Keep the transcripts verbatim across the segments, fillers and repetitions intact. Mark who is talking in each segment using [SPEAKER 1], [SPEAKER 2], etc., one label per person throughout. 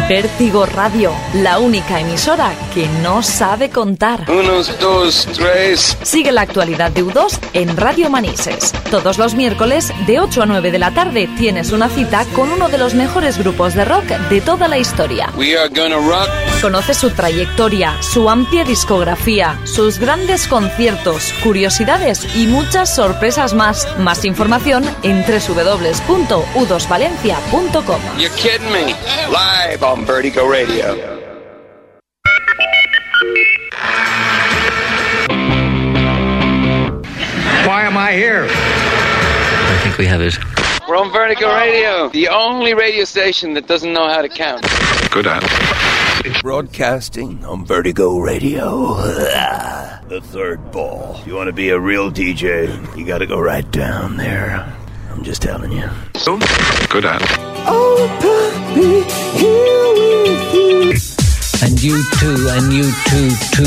[SPEAKER 1] Vértigo Radio, la única emisora que no sabe contar.
[SPEAKER 2] Unos, dos, tres.
[SPEAKER 1] Sigue la actualidad de U dos en Radio Manises. Todos los miércoles, de ocho a nueve de la tarde, tienes una cita con uno de los mejores grupos de rock de toda la historia.
[SPEAKER 2] We are gonna rock.
[SPEAKER 1] Conoce su trayectoria, su amplia discografía, sus grandes conciertos, curiosidades y muchas sorpresas más. Más información en doble u doble u doble u punto u dos valencia punto com.
[SPEAKER 2] You're kidding me. Live on Vertigo Radio.
[SPEAKER 3] Why am I here?
[SPEAKER 4] I think we have it.
[SPEAKER 2] We're on Vertigo Radio, the only radio station that doesn't know how to count.
[SPEAKER 3] Good at
[SPEAKER 5] it. Broadcasting on Vertigo Radio. The third ball. If you want to be a real D J, you got to go right down there. I'm just telling you.
[SPEAKER 3] So good at it.
[SPEAKER 6] Oh, puppy, here with you.
[SPEAKER 4] And you too, and you too, too.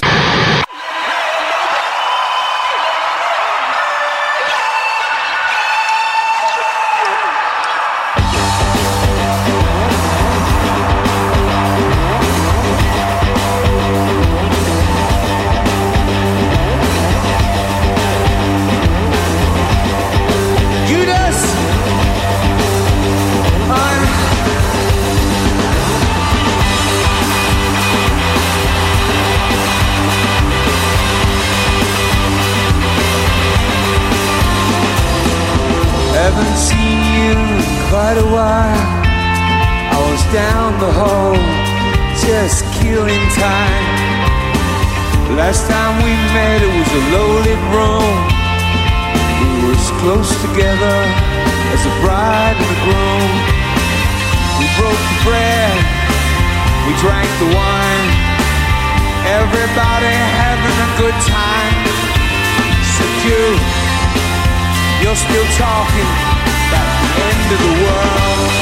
[SPEAKER 6] Haven't seen you in quite a while. I was down the hall, just killing time. Last time we met it was a low-lit room. We were as close together as the bride and the groom. We broke the bread, we drank the wine. Everybody having a good time. Except you. You're still talking about the end of the world.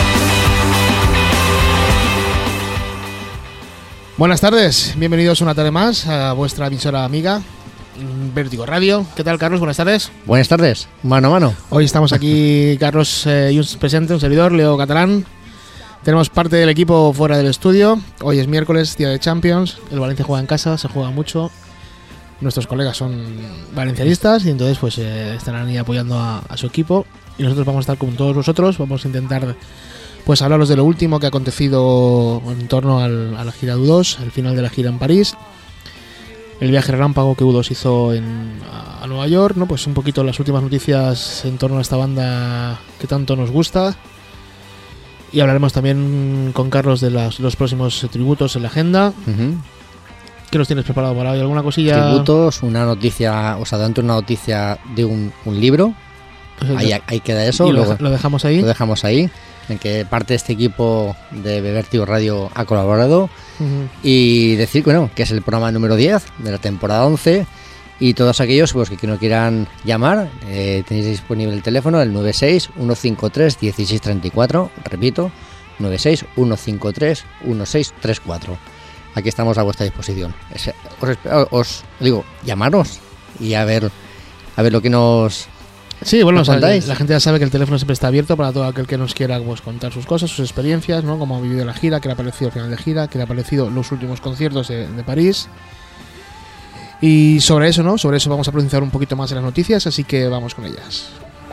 [SPEAKER 7] Buenas tardes, bienvenidos una tarde más a vuestra emisora amiga Vértigo Radio. ¿Qué tal, Carlos? Buenas tardes.
[SPEAKER 8] Buenas tardes, mano a mano.
[SPEAKER 7] Hoy estamos aquí, Carlos eh, y un presente, un servidor, Leo Catalán. Tenemos parte del equipo fuera del estudio. Hoy es miércoles, día de Champions. El Valencia juega en casa, se juega mucho. Nuestros colegas son valencianistas y entonces pues eh, estarán ahí apoyando a, a su equipo, y nosotros vamos a estar con todos vosotros. Vamos a intentar pues hablaros de lo último que ha acontecido en torno al, a la gira de U dos, el final de la gira en París, el viaje relámpago que U dos hizo en, a, a Nueva York, ¿no? Pues un poquito las últimas noticias en torno a esta banda que tanto nos gusta, y hablaremos también con Carlos de las, los próximos tributos en la agenda. Uh-huh. ¿Qué nos tienes preparado para hoy? ¿Alguna cosilla?
[SPEAKER 8] Tributos, una noticia, os adelanto una noticia de un, un libro. Pues ahí, ahí queda eso.
[SPEAKER 7] ¿Y
[SPEAKER 8] luego,
[SPEAKER 7] lo, lo dejamos ahí?
[SPEAKER 8] Lo dejamos ahí, en que parte de este equipo de Vértigo Radio ha colaborado. Uh-huh. Y decir bueno, que es el programa número diez de la temporada once. Y todos aquellos pues, que no quieran llamar, eh, tenéis disponible el teléfono, el nueve seis uno cinco tres uno seis tres cuatro. Repito, nueve seis uno cinco tres uno seis tres cuatro. Aquí estamos a vuestra disposición. Os, os digo, llamaros y a ver a ver lo que nos
[SPEAKER 7] Sí, bueno,
[SPEAKER 8] nos
[SPEAKER 7] o sea,
[SPEAKER 8] contáis.
[SPEAKER 7] La gente ya sabe que el teléfono siempre está abierto para todo aquel que nos quiera pues, contar sus cosas, sus experiencias, ¿no? Cómo ha vivido la gira, qué le ha parecido el final de gira, qué le ha parecido los últimos conciertos de, de París. Y sobre eso, ¿no? Sobre eso vamos a profundizar un poquito más en las noticias, así que vamos con ellas.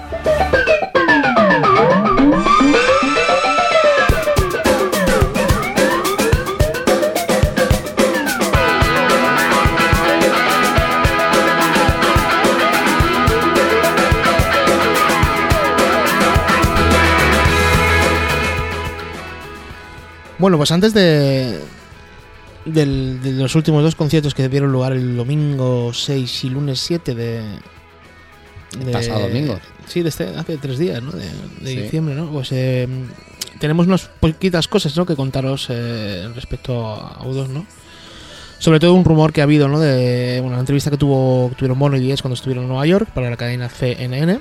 [SPEAKER 7] Bueno, pues antes de, del, de los últimos dos conciertos que dieron lugar el domingo seis y lunes siete de...
[SPEAKER 8] El
[SPEAKER 7] de
[SPEAKER 8] pasado domingo.
[SPEAKER 7] Sí, de este, hace tres días, ¿no? De, de
[SPEAKER 8] sí.
[SPEAKER 7] diciembre, ¿no? Pues eh, tenemos unas poquitas cosas, ¿no? Que contaros eh, respecto a U dos, ¿no? Sobre todo un rumor que ha habido, ¿no? De una entrevista que tuvo que tuvieron Bono y Diez cuando estuvieron en Nueva York para la cadena C N N,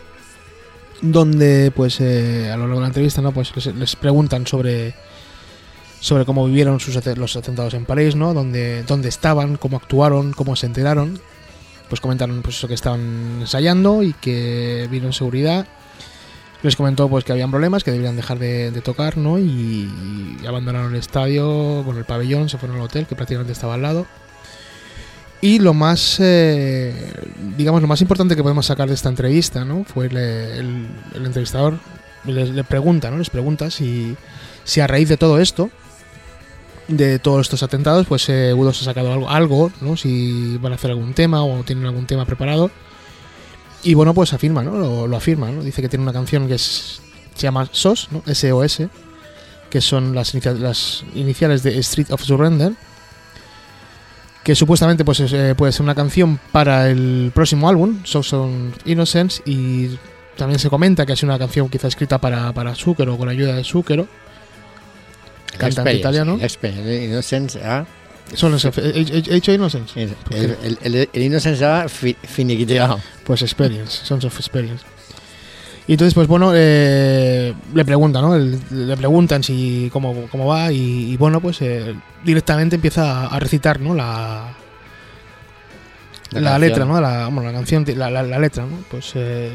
[SPEAKER 7] donde pues eh, a lo largo de la entrevista, ¿no? Pues les, les preguntan sobre sobre cómo vivieron sus, los atentados en París, ¿no? Dónde, dónde estaban, cómo actuaron, cómo se enteraron. Pues comentaron pues eso, que estaban ensayando y que vino en seguridad. Les comentó pues que habían problemas, que deberían dejar de, de tocar, ¿no? Y, y y abandonaron el estadio, bueno, el pabellón, se fueron al hotel que prácticamente estaba al lado. Y lo más, eh, digamos, lo más importante que podemos sacar de esta entrevista, ¿no? Fue el, el, el entrevistador le, le pregunta, ¿no? Les pregunta si, si a raíz de todo esto, de todos estos atentados, pues eh, U dos ha sacado algo, algo, ¿no? Si van a hacer algún tema o tienen algún tema preparado. Y bueno, pues afirma, ¿no? Lo, lo afirma, ¿no? Dice que tiene una canción que es, se llama S O S, ¿no? S O S, que son las, inicia- las iniciales de Street of Surrender, que supuestamente pues es, eh, puede ser una canción para el próximo álbum, Songs of Innocence, y también se comenta que es una canción quizá escrita para, para Zucchero, con la ayuda de Zucchero, cantante italiano.
[SPEAKER 8] El Innocence, ¿ah?
[SPEAKER 7] Son los, ¿he dicho Innocence?
[SPEAKER 8] El, el, el, el Innocence ha fi, finiquiteado.
[SPEAKER 7] Pues Experience, Sons of Experience. Y entonces, pues bueno, eh, le preguntan, ¿no? El, le preguntan si cómo, cómo va y, y bueno, pues eh, directamente empieza a recitar, ¿no? La, la, la letra, ¿no? La, bueno, la canción, la, la, la letra, ¿no? Pues eh,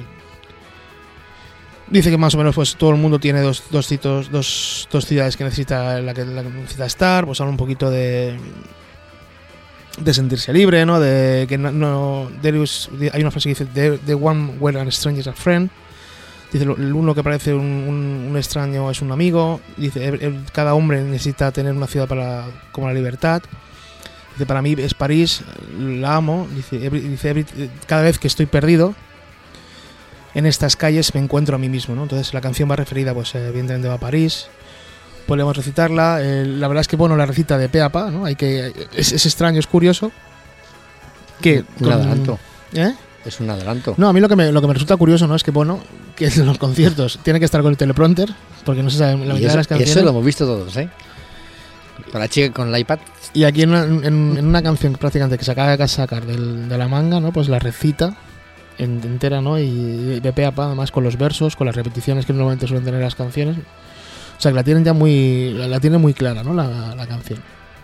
[SPEAKER 7] dice que más o menos pues todo el mundo tiene dos dos, citos, dos, dos ciudades que necesita la que, la que necesita estar, pues habla un poquito de de sentirse libre, ¿no? De que no, no there is, hay una frase que dice the, the one where an stranger is a friend. Dice, el uno que parece un, un, un extraño es un amigo. Dice, el, el, cada hombre necesita tener una ciudad para como la libertad. Dice, para mí es París, la amo. Dice, every, dice every, cada vez que estoy perdido en estas calles me encuentro a mí mismo, ¿no? Entonces la canción va referida, pues evidentemente va a París. Podemos recitarla. Eh, la verdad es que, bueno, la recita de pe a pa, ¿no? Hay que, es, es extraño, es curioso. Que,
[SPEAKER 8] un
[SPEAKER 7] con,
[SPEAKER 8] adelanto.
[SPEAKER 7] ¿Eh?
[SPEAKER 8] Es un adelanto.
[SPEAKER 7] No, a mí lo que me, lo que me resulta curioso, ¿no? Es que, bueno, que en los conciertos tiene que estar con el teleprompter, porque no se sabe la mitad de las canciones.
[SPEAKER 8] Eso lo hemos visto todos, ¿eh? Con la chica con el iPad.
[SPEAKER 7] Y aquí en una, en, en una canción prácticamente que se acaba de sacar del, de la manga, ¿no? Pues la recita en, entera, ¿no? Y de pe a pa, además con los versos, con las repeticiones que normalmente suelen tener las canciones. O sea, que la tienen ya muy, la, la tienen muy clara, ¿no? La, la canción.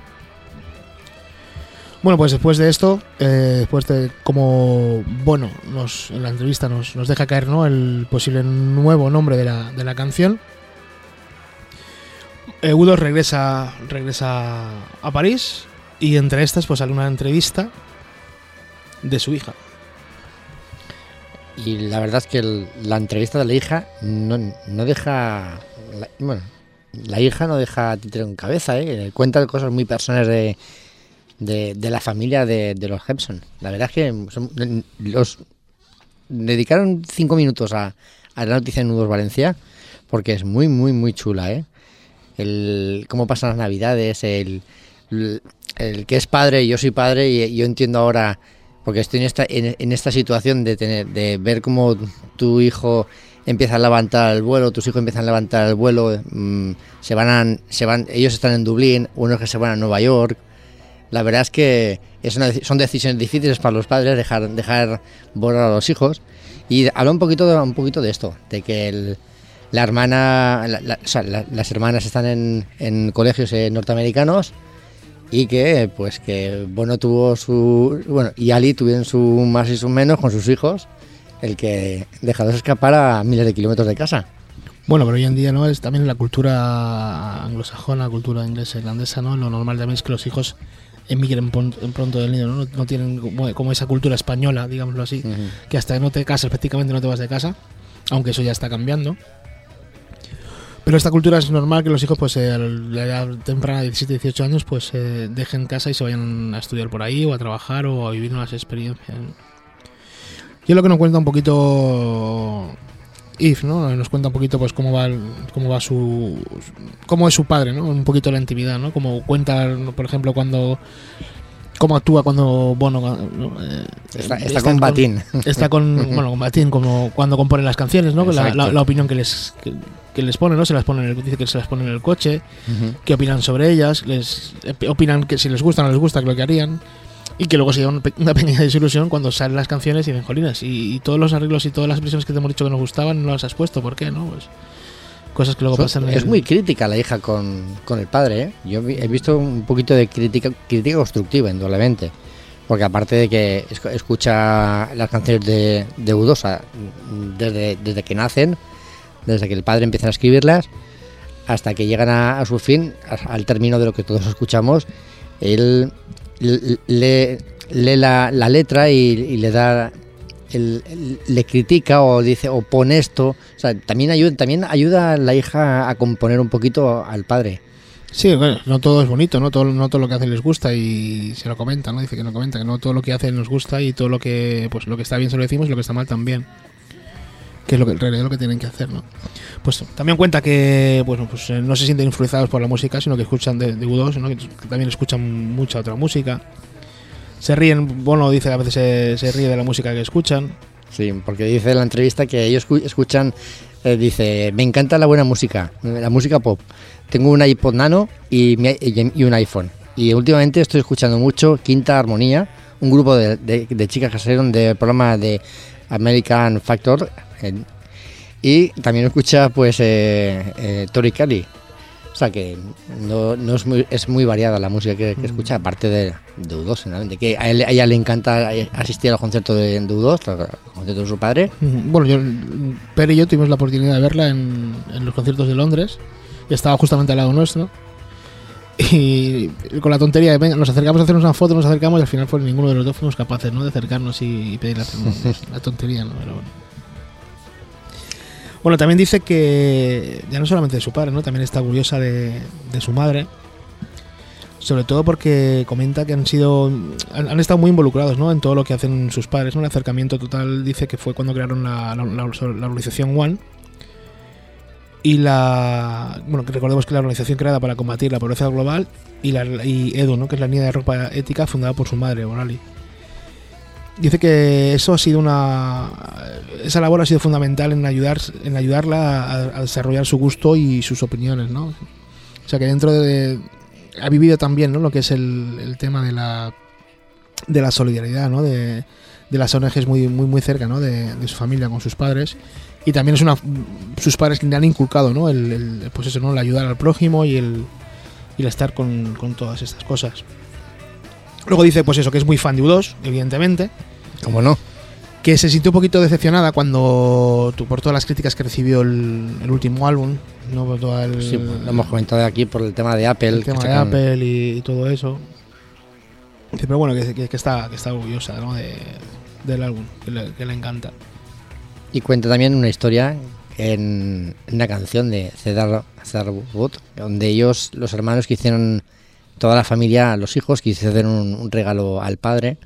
[SPEAKER 7] Bueno, pues después de esto, eh, después de como, bueno, nos, en la entrevista nos, nos deja caer, ¿no? El posible nuevo nombre de la, de la canción. Eh, U dos regresa, regresa a París y entre estas pues sale una entrevista de su hija.
[SPEAKER 8] Y la verdad es que el, la entrevista de la hija no, no deja... La, bueno, la hija no deja títere en cabeza, ¿eh? Cuenta cosas muy personales de... De, de la familia de, de los Hepson. La verdad es que son, los dedicaron cinco minutos a, a la noticia en U dos Valencia, porque es muy, muy, muy chula, ¿eh? El cómo pasan las navidades, el, el, el que es padre, yo soy padre y yo entiendo ahora, porque estoy en esta, en, en esta situación de tener, de ver cómo tu hijo empieza a levantar el vuelo, tus hijos empiezan a levantar el vuelo, mmm, se van, a, se van, ellos están en Dublín, unos que se van a Nueva York. La verdad es que es una, son decisiones difíciles para los padres dejar dejar volar a los hijos. Y habla un poquito de, un poquito de esto, de que el, la hermana, la, la, o sea, la, las hermanas están en, en colegios eh, norteamericanos y que pues que Bono tuvo su, bueno, y Ali tuvieron su más y su menos con sus hijos, el que dejados escapar a miles de kilómetros de casa.
[SPEAKER 7] Bueno, pero hoy en día no es también la cultura anglosajona, cultura inglesa, irlandesa, ¿no? Lo normal también es que los hijos emigren pronto del nido, ¿no? No tienen como, como esa cultura española, digámoslo así, uh-huh. Que hasta que no te casas prácticamente no te vas de casa, aunque eso ya está cambiando. Pero esta cultura es normal que los hijos, pues eh, a la edad temprana, diecisiete, dieciocho años, pues eh, dejen casa y se vayan a estudiar por ahí, o a trabajar, o a vivir unas experiencias, ¿no? Yo lo que nos cuenta un poquito If, ¿no? Nos cuenta un poquito pues cómo va el, cómo va su cómo es su padre, ¿no? Un poquito la intimidad, ¿no? Como cuenta, por ejemplo, cuando cómo actúa cuando Bono, ¿no? eh,
[SPEAKER 8] está, está con Batín.
[SPEAKER 7] Está con bueno, con Batín como cuando componen las canciones, ¿no? La, la, la opinión que les que, que les pone, ¿no? Se las pone en el, dice que se las pone en el coche, uh-huh. Que opinan sobre ellas, les opinan que si les gusta o no les gusta, que lo que harían. Y que luego se lleva una pequeña desilusión cuando salen las canciones y dicen, jolinas, y, y todos los arreglos y todas las versiones que te hemos dicho que nos gustaban no las has puesto, ¿por qué? ¿No? Pues cosas que luego
[SPEAKER 8] Son,
[SPEAKER 7] pasan.
[SPEAKER 8] Es
[SPEAKER 7] en...
[SPEAKER 8] muy crítica la hija con, con el padre, ¿eh? Yo he visto un poquito de crítica, crítica constructiva, indudablemente, porque aparte de que escucha las canciones de, de U dos desde, desde que nacen, desde que el padre empieza a escribirlas, hasta que llegan a, a su fin, a, al término de lo que todos escuchamos. Él lee, lee la, la letra y, y le da el, el, le critica o dice o pone esto, o sea, también ayuda también ayuda a la hija a componer un poquito al padre.
[SPEAKER 7] Sí, bueno, no todo es bonito, no todo, no todo lo que hacen les gusta y se lo comenta, ¿no? Dice que no comenta, que no todo lo que hacen nos gusta y todo lo que pues lo que está bien se lo decimos y lo que está mal también. Que es lo que en realidad es lo que tienen que hacer, ¿no? Pues también cuenta que bueno, pues no se sienten influenciados por la música, sino que escuchan de, de U dos, ¿no? Que también escuchan mucha otra música. Se ríen, bueno, dice que a veces se, se ríe de la música que escuchan.
[SPEAKER 8] Sí, porque dice en la entrevista que ellos escuchan, eh, dice, me encanta la buena música, la música pop. Tengo un iPod Nano y, mi, y un iPhone. Y últimamente estoy escuchando mucho Quinta Armonía, un grupo de, de, de chicas que salieron del programa de American Factor. Eh, y también escucha pues eh, eh, Tori Kelly. O sea que no, no es muy es muy variada la música que, que escucha, aparte de, de U dos, ¿no? Que a, él, a ella le encanta asistir a los conciertos de, de U dos, a los conciertos de su padre.
[SPEAKER 7] Bueno, yo, Per y yo tuvimos la oportunidad de verla en, en los conciertos de Londres y estaba justamente al lado nuestro. Y con la tontería de venga, nos acercamos a hacernos una foto, nos acercamos y al final fue ninguno de los dos fuimos capaces, ¿no? De acercarnos y, y pedirle la tontería, ¿no? Pero bueno. Bueno, también dice que ya no solamente de su padre, ¿no? También está orgullosa de, de su madre, sobre todo porque comenta que han sido han, han estado muy involucrados, ¿no? En todo lo que hacen sus padres, ¿no? El acercamiento total, dice que fue cuando crearon la, la, la, la organización One y la bueno, que recordemos que la organización creada para combatir la pobreza global y la y Edu, ¿no? Que es la línea de ropa ética fundada por su madre, Orali. Dice que eso ha sido una esa labor ha sido fundamental en ayudar en ayudarla a, a desarrollar su gusto y sus opiniones, ¿no? O sea que dentro de ha vivido también, ¿no? Lo que es el, el tema de la de la solidaridad, ¿no? De, de las O N Ges muy muy muy cerca, ¿no? De, de su familia con sus padres y también es una sus padres le han inculcado, ¿no? El, el pues eso, ¿no? El ayudar al prójimo y el y el estar con, con todas estas cosas. Luego dice, pues eso, que es muy fan de U dos, evidentemente.
[SPEAKER 8] ¿Cómo no?
[SPEAKER 7] Que se sintió un poquito decepcionada cuando, por todas las críticas que recibió el, el último álbum, ¿no? Por todo el,
[SPEAKER 8] sí, lo hemos comentado aquí por el tema de Apple.
[SPEAKER 7] El tema de Apple y, y todo eso. Dice, pero bueno, que, que, que, está, que está orgullosa, ¿no? de, del álbum, que le, que le encanta.
[SPEAKER 8] Y cuenta también una historia en, en una canción de Cedar, Cedar Wood, donde ellos, los hermanos que hicieron... Toda la familia, los hijos, quisieron un, un regalo al padre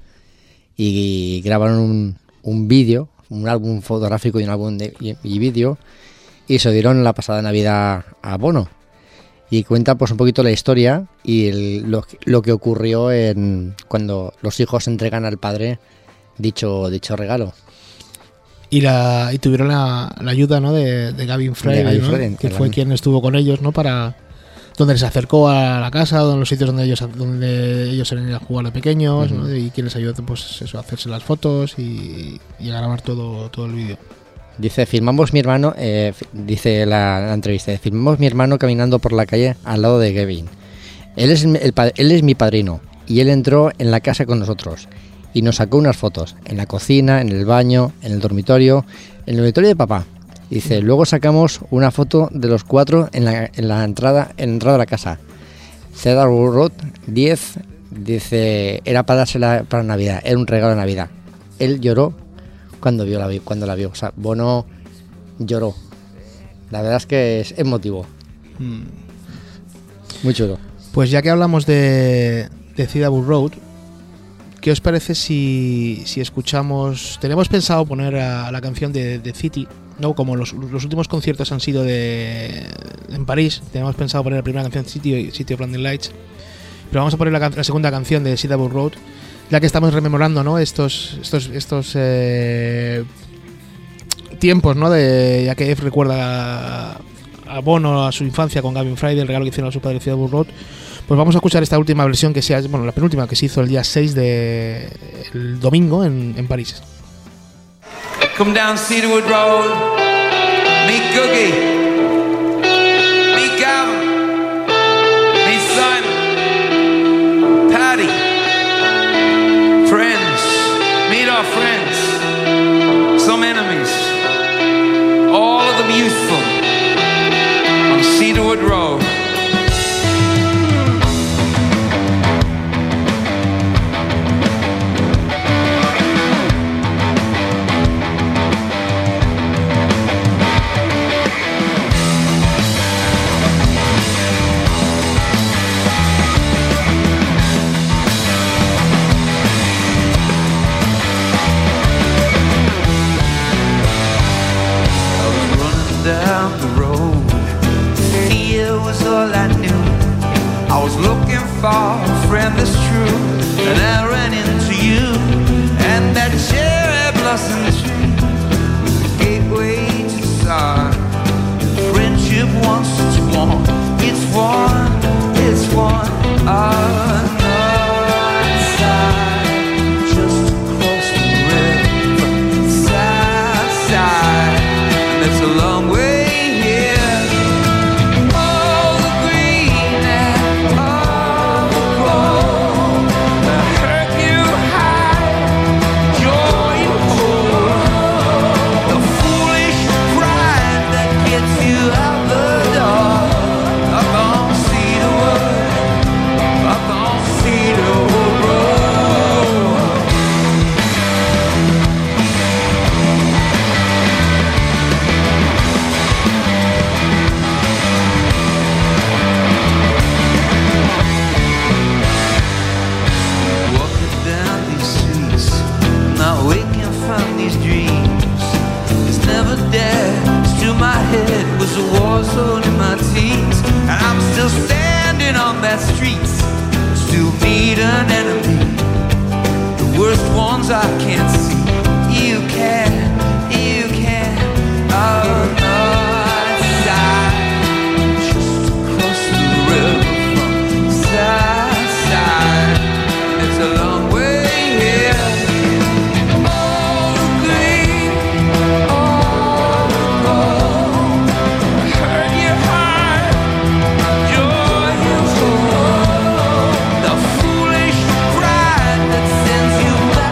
[SPEAKER 8] y grabaron un, un vídeo, un álbum fotográfico y un álbum de y, y vídeo y se dieron la pasada Navidad a Bono. Y cuenta pues un poquito la historia y el, lo, lo que ocurrió en cuando los hijos entregan al padre dicho dicho regalo.
[SPEAKER 7] Y la y tuvieron la, la ayuda, ¿no? de, de Gavin Frey, ¿no? Frey, que fue quien estuvo con ellos, ¿no? Para donde se acercó a la casa, donde los sitios donde ellos donde ellos se venían a jugar de pequeños, uh-huh. ¿no? Y quien les ayudó pues eso, a hacerse las fotos y, y a grabar todo todo el vídeo.
[SPEAKER 8] Dice, filmamos mi hermano, eh, dice la, la entrevista, filmamos mi hermano caminando por la calle al lado de Gavin. Él es, el, él es mi padrino y él entró en la casa con nosotros y nos sacó unas fotos en la cocina, en el baño, en el dormitorio, en el dormitorio de papá. Dice, luego sacamos una foto de los cuatro en la, en la entrada en la entrada de la casa. Cedar Road diez, dice, era para dársela para Navidad, era un regalo de Navidad. Él lloró cuando vio la cuando la vio, o sea, Bono lloró. La verdad es que es emotivo. Mm. Muy chulo.
[SPEAKER 7] Pues ya que hablamos de, de Cedar Road, ¿qué os parece si, si escuchamos? Tenemos pensado poner a, a la canción de, de City, ¿no? Como los, los últimos conciertos han sido de en París, tenemos pensado poner la primera canción City, City of Blinding Lights, pero vamos a poner la, la segunda canción de Cedar Road, ya que estamos rememorando, ¿no? Estos estos estos eh, tiempos, ¿no? De ya que F recuerda a, a Bono a su infancia con Gavin Frey, el regalo que hicieron a su padre Cedar Road. Pues vamos a escuchar esta última versión que sea, bueno, la penúltima que se hizo el día seis de el domingo en, en París.
[SPEAKER 6] Come down Cedarwood Road, meet Googie, meet Gavin, meet Simon, Paddy, friends, meet our friends, some enemies, all of them youthful, on Cedarwood barefoot road. Down the road, fear was all I knew. I was looking for a friend that's true, and I ran into you. And that cherry blossom tree was the gateway to the sun. Friendship wants to want, it's one, it's one. On one side, just across the river, side, side. It's a long way. I can't see. You can, you can. Oh, north side, just across the river from side to side. It's a long way here. All the green, all the gold. Hurt your heart, joy and soul. The foolish pride that sends you back.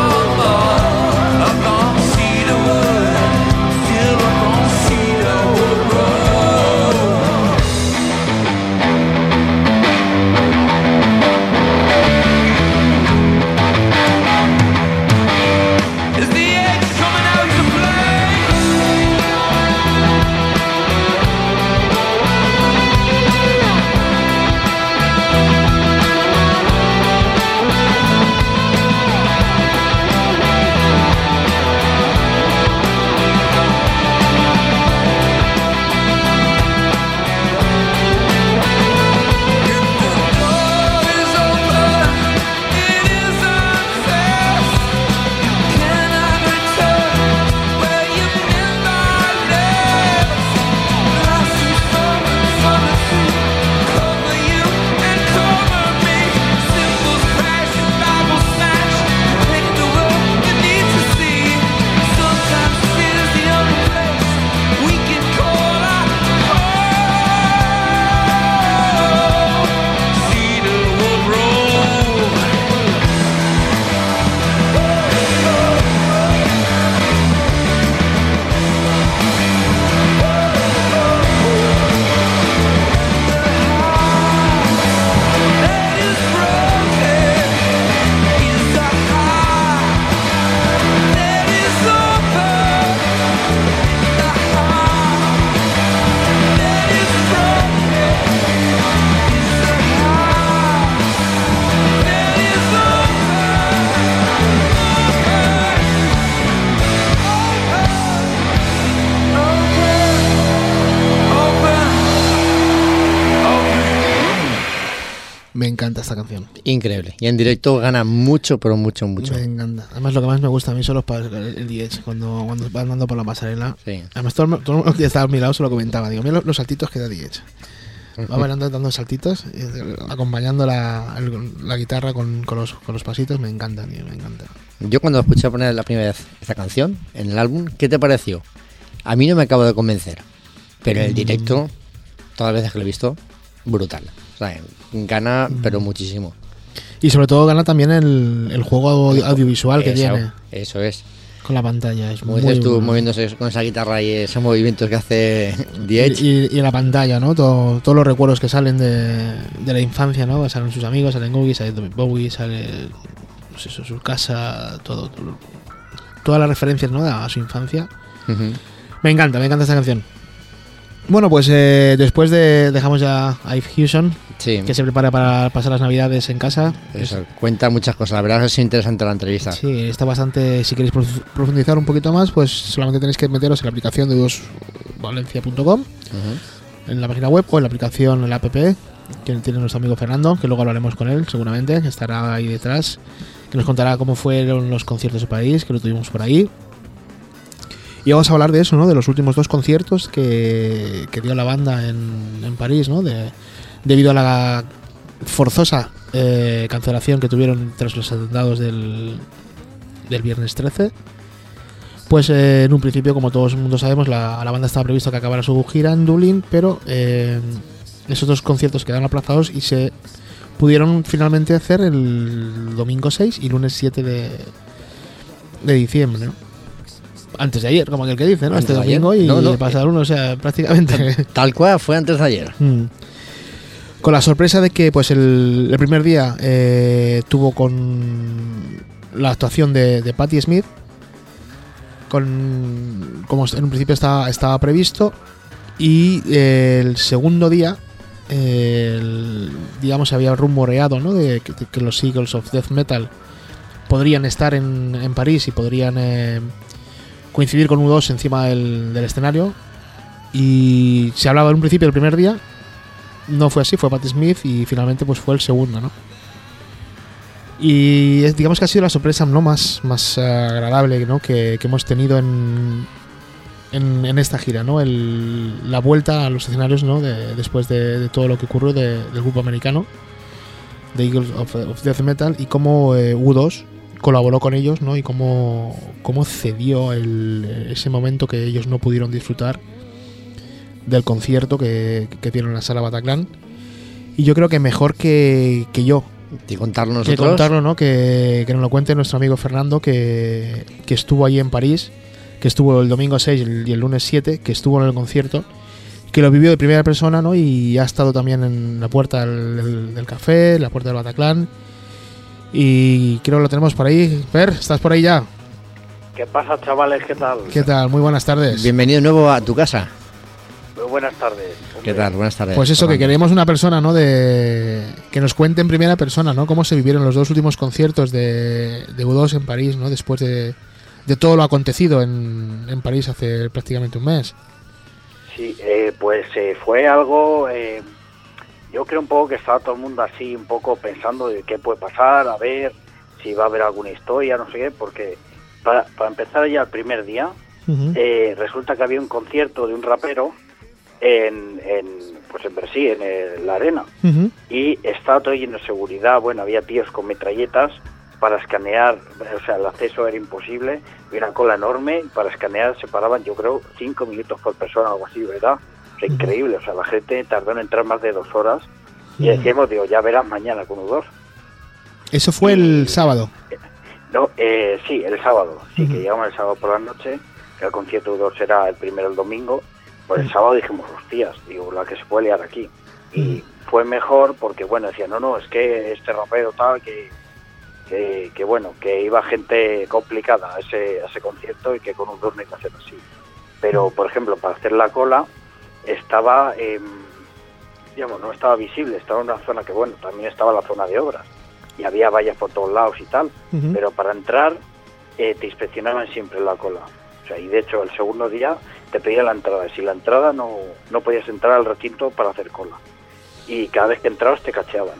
[SPEAKER 7] Me encanta esta canción.
[SPEAKER 8] Increíble. Y en directo gana mucho, pero mucho, mucho.
[SPEAKER 7] Me encanta. Además, lo que más me gusta a mí son los pa- el D H, cuando, cuando va andando por la pasarela.
[SPEAKER 8] Sí.
[SPEAKER 7] Además, todo, todo el mundo que estaba a mi lado se lo comentaba. Digo, mira los, los saltitos que da D H. Va bailando dando saltitos, eh, acompañando la, el, la guitarra con, con, los, con los pasitos. Me encanta, tío, me encanta.
[SPEAKER 8] Yo cuando escuché poner la primera vez esta canción en el álbum, ¿qué te pareció? A mí no me acabo de convencer, pero en el directo, todas las veces que lo he visto, brutal. O sea, gana, pero muchísimo.
[SPEAKER 7] Y sobre todo gana también el, el juego audio, audiovisual que
[SPEAKER 8] eso,
[SPEAKER 7] tiene.
[SPEAKER 8] Eso es.
[SPEAKER 7] Con la pantalla, es
[SPEAKER 8] Como
[SPEAKER 7] muy
[SPEAKER 8] dices tú,
[SPEAKER 7] bueno.
[SPEAKER 8] moviéndose con esa guitarra y esos movimientos que hace The Edge.
[SPEAKER 7] Y, y, y en la pantalla, ¿no? Todo, todos los recuerdos que salen de, de la infancia, ¿no? Salen sus amigos, salen Googie, sale David Bowie, sale pues eso, su casa, todo, todo, todas las referencias, ¿no? A su infancia.
[SPEAKER 8] Uh-huh.
[SPEAKER 7] Me encanta, me encanta esta canción. Bueno, pues eh, después de dejamos ya a Eve Hewson,
[SPEAKER 8] Sí.
[SPEAKER 7] que se prepara para pasar las navidades en casa.
[SPEAKER 8] Eso, cuenta muchas cosas, la verdad es interesante la entrevista.
[SPEAKER 7] Sí, está bastante. Si queréis prof- profundizar un poquito más, pues solamente tenéis que meteros en la aplicación de u dos valencia punto com,
[SPEAKER 8] Uh-huh.
[SPEAKER 7] en la página web o en la aplicación, en la app, que tiene nuestro amigo Fernando, que luego hablaremos con él seguramente, que estará ahí detrás, que nos contará cómo fueron los conciertos de París, que lo tuvimos por ahí. Y vamos a hablar de eso, ¿no? De los últimos dos conciertos que, que dio la banda en, en París, ¿no? De, debido a la forzosa eh, cancelación que tuvieron tras los atentados del, del viernes trece. Pues eh, en un principio, como todo el mundo sabemos, la, la banda estaba previsto que acabara su gira en Dublín, pero eh, esos dos conciertos quedaron aplazados y se pudieron finalmente hacer el domingo seis y lunes siete de, de diciembre, ¿no? Antes de ayer, como aquel que dice, ¿no?
[SPEAKER 8] Antes
[SPEAKER 7] Este
[SPEAKER 8] de ayer.
[SPEAKER 7] domingo y
[SPEAKER 8] No, no.
[SPEAKER 7] el pasado lunes, o sea, prácticamente.
[SPEAKER 8] Tal cual fue antes de ayer.
[SPEAKER 7] Mm. Con la sorpresa de que pues el, el primer día eh, tuvo con la actuación de, de Patti Smith, con como en un principio estaba, estaba previsto, y eh, el segundo día, eh, el, digamos, había rumoreado, ¿no? de que, que los Eagles of Death Metal podrían estar en, en París y podrían eh, coincidir con U dos encima del, del escenario, y se hablaba en un principio del primer día. No fue así, fue Patti Smith y finalmente pues fue el segundo, ¿no? Y es, digamos que ha sido la sorpresa, ¿no? más, más uh, agradable, ¿no? que, que hemos tenido en, en, en esta gira, ¿no? El, la vuelta a los escenarios, ¿no? de, después de, de todo lo que ocurrió de, del grupo americano de Eagles of, of Death Metal, y cómo eh, U dos colaboró con ellos, ¿no? Y cómo, cómo cedió el, ese momento que ellos no pudieron disfrutar del concierto que, que dieron en la sala Bataclan. Y yo creo que mejor que, que yo
[SPEAKER 8] Y contarlo
[SPEAKER 7] que
[SPEAKER 8] nosotros.
[SPEAKER 7] contarlo, ¿no? Que, que nos lo cuente nuestro amigo Fernando, que, que estuvo allí en París, que estuvo el domingo seis y el, y el lunes siete, que estuvo en el concierto, que lo vivió de primera persona, ¿no? Y ha estado también en la puerta del, del, del café, en la puerta del Bataclan. Y creo que lo tenemos por ahí. Per, ¿estás por ahí ya?
[SPEAKER 9] ¿Qué pasa, chavales? ¿Qué tal?
[SPEAKER 7] ¿Qué tal? Muy buenas tardes.
[SPEAKER 8] Bienvenido de nuevo a tu casa.
[SPEAKER 9] Muy buenas tardes.
[SPEAKER 8] ¿Qué tal? Buenas tardes.
[SPEAKER 7] Pues eso, que
[SPEAKER 8] Fernando.
[SPEAKER 7] queremos una persona, ¿no? De que nos cuente en primera persona, ¿no? Cómo se vivieron los dos últimos conciertos de, de U dos en París, ¿no? Después de, de todo lo acontecido en, en París hace prácticamente un mes.
[SPEAKER 9] Sí, eh, pues eh, fue algo... Eh, yo creo un poco que estaba todo el mundo así, un poco pensando de qué puede pasar, a ver si va a haber alguna historia, no sé qué, porque para, para empezar ya el primer día,
[SPEAKER 7] Uh-huh.
[SPEAKER 9] eh, resulta que había un concierto de un rapero en, en pues en Bercy, en el- la arena,
[SPEAKER 7] Uh-huh.
[SPEAKER 9] y estaba todo lleno de seguridad. Bueno, había tíos con metralletas para escanear, o sea, el acceso era imposible, había una cola enorme, y para escanear se paraban, yo creo, cinco minutos por persona, algo así, ¿verdad? O sea, increíble, o sea, la gente tardó en entrar más de dos horas, y decíamos, digo, ya verás mañana con U dos.
[SPEAKER 7] Eso fue el sábado.
[SPEAKER 9] No, eh, sí, el sábado, sí,
[SPEAKER 7] Ujú.
[SPEAKER 9] que llegamos el sábado por la noche, que el concierto de U dos era el primero el domingo, pues el sábado dijimos, hostias, digo, la que se puede liar aquí. Y fue mejor porque, bueno, decía, no, no, es que este rapero tal, que, que, que bueno, que iba gente complicada a ese, a ese concierto y que con un dos no iba a ser así. Pero, por ejemplo, para hacer la cola, estaba, eh, digamos, no estaba visible, estaba en una zona que, bueno, también estaba la zona de obras, y había vallas por todos lados y tal,
[SPEAKER 7] Ujú.
[SPEAKER 9] pero para entrar eh, te inspeccionaban siempre la cola. O sea, y de hecho el segundo día te pedían la entrada, y si la entrada no, no podías entrar al recinto para hacer cola. Y cada vez que entrabas te cacheaban.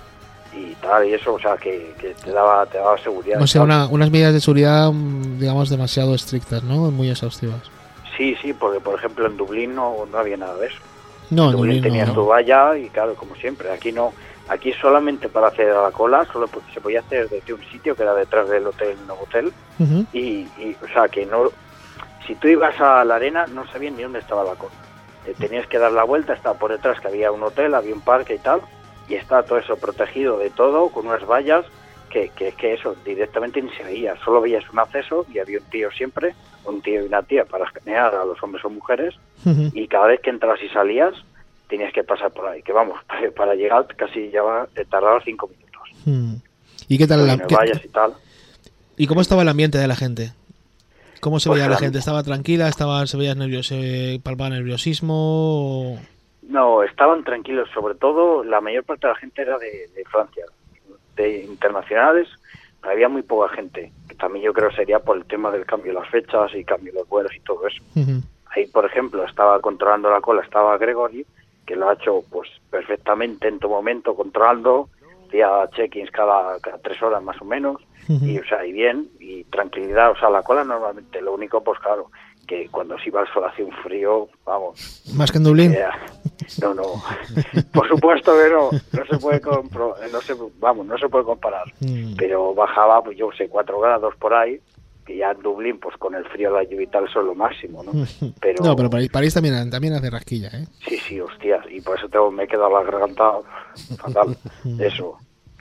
[SPEAKER 9] Y tal, y eso, o sea, que, que te daba te daba seguridad.
[SPEAKER 7] O sea,
[SPEAKER 9] Tal.
[SPEAKER 7] una- unas medidas de seguridad, mm, digamos, demasiado estrictas, ¿no? Muy exhaustivas.
[SPEAKER 9] Sí, sí, porque por ejemplo en Dublín no, no había nada de eso.
[SPEAKER 7] No,
[SPEAKER 9] en
[SPEAKER 7] en
[SPEAKER 9] Dublín
[SPEAKER 7] Dublín
[SPEAKER 9] tenías
[SPEAKER 7] no.
[SPEAKER 9] tu valla y claro, como siempre, aquí no. Aquí solamente para hacer a la cola, solo po- se podía hacer desde un sitio que era detrás del hotel Novotel.
[SPEAKER 7] Ujú.
[SPEAKER 9] Y, y, o sea, que no... Si tú ibas a la arena, no sabías ni dónde estaba la cola. Eh, tenías que dar la vuelta, estaba por detrás que había un hotel, había un parque y tal, y estaba todo eso protegido de todo, con unas vallas que, que, que eso, directamente ni se veía, solo veías un acceso y había un tío siempre, un tío y una tía para escanear a los hombres o mujeres, uh-huh. y cada vez que entras y salías tenías que pasar por ahí, que vamos, para, para llegar casi ya va, te tardaba cinco minutos.
[SPEAKER 7] Uh-huh. ¿Y qué tal? La,
[SPEAKER 9] ¿qué, vallas y tal.
[SPEAKER 7] ¿Y cómo estaba el ambiente de la gente? ¿Cómo se pues veía la gente? ¿Estaba tranquila? ¿Estaba, ¿Se veía nervioso, eh, palpaba nerviosismo? O...
[SPEAKER 9] No, estaban tranquilos, sobre todo la mayor parte de la gente era de, de Francia, de internacionales, había muy poca gente, que también yo creo sería por el tema del cambio de las fechas y cambio de los vuelos y todo eso. Uh-huh. Ahí, por ejemplo, estaba controlando la cola, estaba Gregory, que lo ha hecho pues perfectamente en todo momento, controlando, hacía check-ins cada, cada tres horas más o menos, uh-huh. y o sea, y bien, y tranquilidad, o sea, la cola normalmente, lo único, pues claro, que cuando se iba al sol hacía un frío, vamos.
[SPEAKER 7] ¿Más que en Dublín?
[SPEAKER 9] Eh, no, no, por supuesto que no, no se puede compro, no se, vamos, no se puede comparar, mm. pero bajaba, pues yo sé, cuatro grados por ahí, que ya en Dublín, pues con el frío, la lluvia y tal, son lo máximo, ¿no? Pero,
[SPEAKER 7] no, pero París, París también, también hace rasquilla, ¿eh?
[SPEAKER 9] Sí, sí, hostias, y por eso tengo, me he quedado la garganta fatal, eso.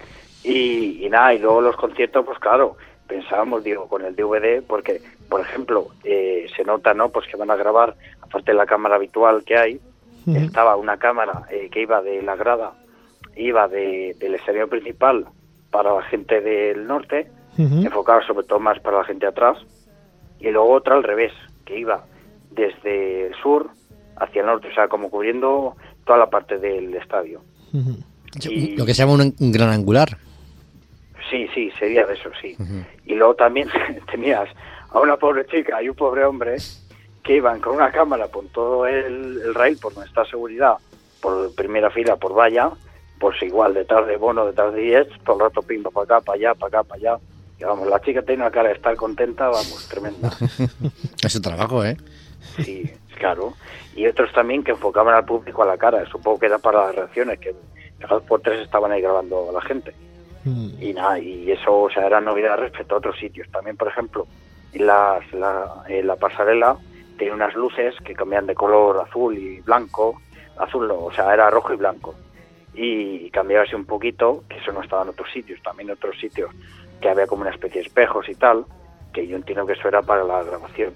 [SPEAKER 9] Y, y nada, y luego los conciertos, pues claro, pensábamos, digo, con el D V D, porque, por ejemplo, eh, se nota, ¿no?, pues que van a grabar, aparte de la cámara habitual que hay, uh-huh. estaba una cámara eh, que iba de la grada, iba de, del escenario principal para la gente del norte, uh-huh. enfocada sobre todo más para la gente de atrás, y luego otra al revés, que iba desde el sur hacia el norte, o sea, como cubriendo toda la parte del estadio.
[SPEAKER 8] Uh-huh. Y, lo que se llama un, un gran angular.
[SPEAKER 9] Sí, sí, sería de eso, sí. Uh-huh. Y luego también tenías a una pobre chica y un pobre hombre que iban con una cámara por todo el, el rail, por donde está seguridad, por primera fila, por valla, pues igual, detrás de Bono, detrás de Yes, todo el rato pimba para acá, para allá, para acá, para allá. Y vamos, la chica tiene una cara de estar contenta, vamos, tremenda.
[SPEAKER 8] Es su trabajo, ¿eh?
[SPEAKER 9] Sí, claro. Y otros también que enfocaban al público a la cara, supongo que era para las reacciones, que cada por tres estaban ahí grabando a la gente. Y nada, y eso, o sea, era novedad respecto a otros sitios. También, por ejemplo, en la, la, en la pasarela tiene unas luces que cambian de color azul y blanco. Azul no, o sea, era rojo y blanco. Y cambiaba así un poquito, que eso no estaba en otros sitios. También en otros sitios que había como una especie de espejos y tal, que yo entiendo que eso era para la grabación.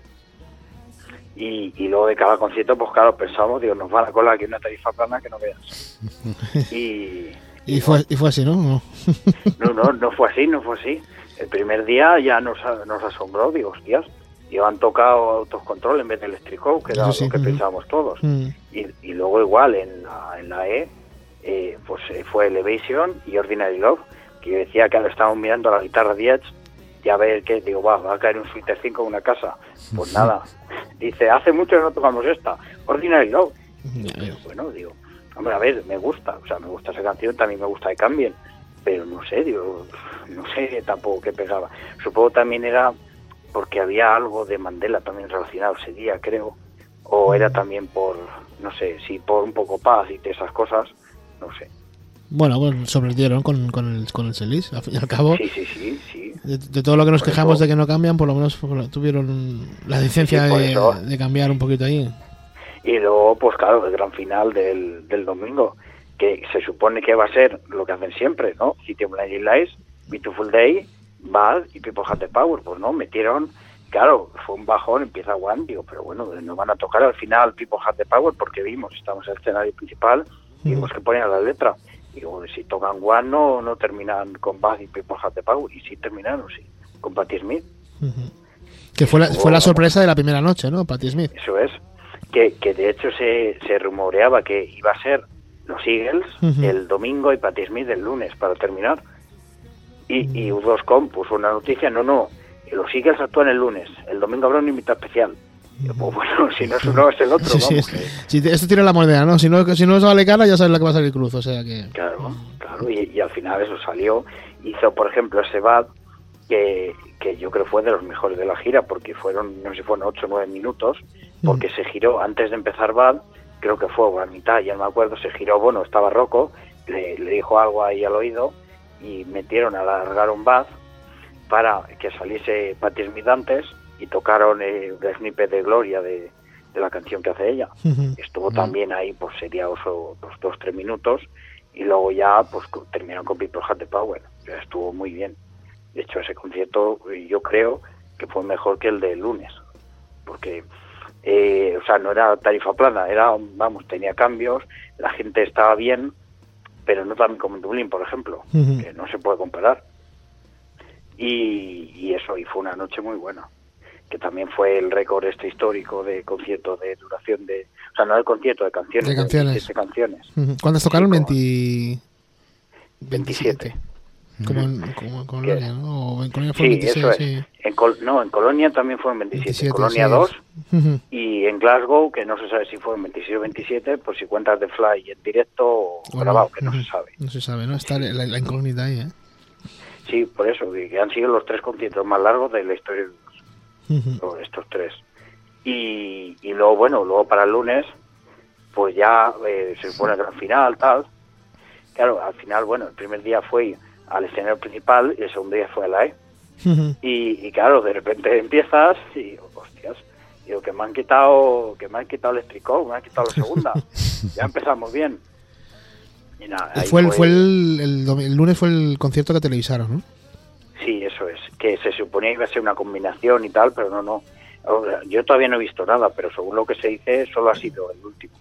[SPEAKER 9] Y, y luego de cada concierto, pues claro, pensamos, digo, nos van a colar aquí una tarifa plana que no veas. Y...
[SPEAKER 7] Y fue, y fue así, ¿no?
[SPEAKER 9] No, no, no fue así, no fue así. El primer día ya nos, nos asombró, digo, hostias, y han tocado autocontrol en vez de eléctrico, que era sí, sí. lo que uh-huh. pensábamos todos. Uh-huh. Y, y luego igual en la, en la E, eh, pues fue Elevation y Ordinary Love, que yo decía que ahora estábamos mirando la guitarra Diez, y a ver qué, digo, va, va a caer un Sweeter cinco en una casa. Pues uh-huh. nada, dice, hace mucho que no tocamos esta, Ordinary Love. Uh-huh. Y, bueno, digo... Hombre, a ver, me gusta, o sea, me gusta esa canción, también me gusta que cambien, pero no sé, digo, no sé tampoco qué pegaba. Supongo también era porque había algo de Mandela también relacionado ese día, creo, o era también por, no sé, si por un poco paz y de esas cosas, no sé.
[SPEAKER 7] Bueno, bueno, sobrevivieron con, con el con el Selis, al fin y al cabo.
[SPEAKER 9] Sí, sí, sí, sí.
[SPEAKER 7] De, de todo lo que nos por quejamos eso, de que no cambian, por lo menos tuvieron la licencia sí, de, de cambiar un poquito ahí.
[SPEAKER 9] Y luego, pues claro, el gran final del, del domingo, que se supone que va a ser lo que hacen siempre, ¿no? City of Blinding Lights, Beautiful Day, Bad y People Have the Power. Pues no, metieron, claro, fue un bajón, empieza One, digo, pero bueno, nos van a tocar al final People Have the Power porque vimos, estamos en el escenario principal, y vimos que ponían la letra. Y digo, si tocan One, no, no terminan con Bad y People Have the Power. Y sí terminaron, sí, con Patti Smith.
[SPEAKER 7] Uh-huh. Que fue la, fue la sorpresa de la primera noche, ¿no? Patti Smith.
[SPEAKER 9] Eso es. Que, que de hecho se, se rumoreaba que iba a ser los Eagles uh-huh. el domingo y Patti Smith el lunes para terminar. Y, uh-huh. y U dos Com puso una noticia, no, no, los Eagles actúan el lunes, el domingo habrá un invitado especial. Uh-huh. Pues bueno, si no es uno es el otro,
[SPEAKER 7] sí,
[SPEAKER 9] vamos.
[SPEAKER 7] Sí, sí. Si esto tira la moneda, ¿no? Si no, si no sale cara, ya sabes la que va a salir cruz, o sea que...
[SPEAKER 9] Claro, claro, y, y al final eso salió. Hizo, por ejemplo, ese Bad, que, que yo creo fue de los mejores de la gira, porque fueron, no sé si fueron ocho o nueve minutos, porque mm. se giró antes de empezar Bad, creo que fue a la mitad, ya no me acuerdo, se giró, bueno, estaba Rocco, le, le dijo algo ahí al oído, y metieron, alargaron Bad para que saliese Patti Smith antes, y tocaron eh, el snippet de Gloria de, de la canción que hace ella. Mm-hmm. Estuvo mm. también ahí, pues sería oso, dos, dos, tres minutos, y luego ya, pues terminaron con People Have the Power, ya estuvo muy bien. De hecho, ese concierto yo creo que fue mejor que el del lunes, porque, eh, o sea, no era tarifa plana, era, vamos, tenía cambios, la gente estaba bien, pero no tan como en Dublín, por ejemplo, uh-huh. que no se puede comparar. Y, y eso, y fue una noche muy buena, que también fue el récord este histórico de concierto de duración de, o sea, no de concierto, de canciones,
[SPEAKER 7] de canciones.
[SPEAKER 9] De canciones.
[SPEAKER 7] Uh-huh. ¿Cuántas tocaron?
[SPEAKER 9] Sí,
[SPEAKER 7] veinte...
[SPEAKER 9] veintisiete.
[SPEAKER 7] Como en, como en Colonia, ¿no? O en Colonia fue
[SPEAKER 9] sí,
[SPEAKER 7] veintiséis,
[SPEAKER 9] eso es.
[SPEAKER 7] Sí.
[SPEAKER 9] En Col- no, en Colonia también fueron veintisiete. veintisiete en Colonia sí dos. Uh-huh. Y en Glasgow, que no se sabe si fueron veintiséis o veintisiete, por si cuentas de Fly en directo o, o grabado, no. que no uh-huh. se sabe.
[SPEAKER 7] No se sabe, ¿no? Está la, la incógnita ahí, ¿eh?
[SPEAKER 9] Sí, por eso, que han sido los tres conciertos más largos de la historia de los, uh-huh. estos tres. Y, y luego, bueno, luego para el lunes, pues ya eh, se pone el gran final, tal. Claro, al final, bueno, el primer día fue al escenario principal y el segundo día fue a la E. Uh-huh. Y, y claro, de repente empiezas y, hostias, digo, que me han quitado, que me han quitado el estricón, me han quitado la segunda. Ya empezamos bien. Y nada,
[SPEAKER 7] ahí fue, el, fue el, el, el lunes fue el concierto que televisaron, ¿no?
[SPEAKER 9] Sí, eso es, que se suponía que iba a ser una combinación y tal, pero no, no. Yo todavía no he visto nada, pero según lo que se dice, solo ha sido el último,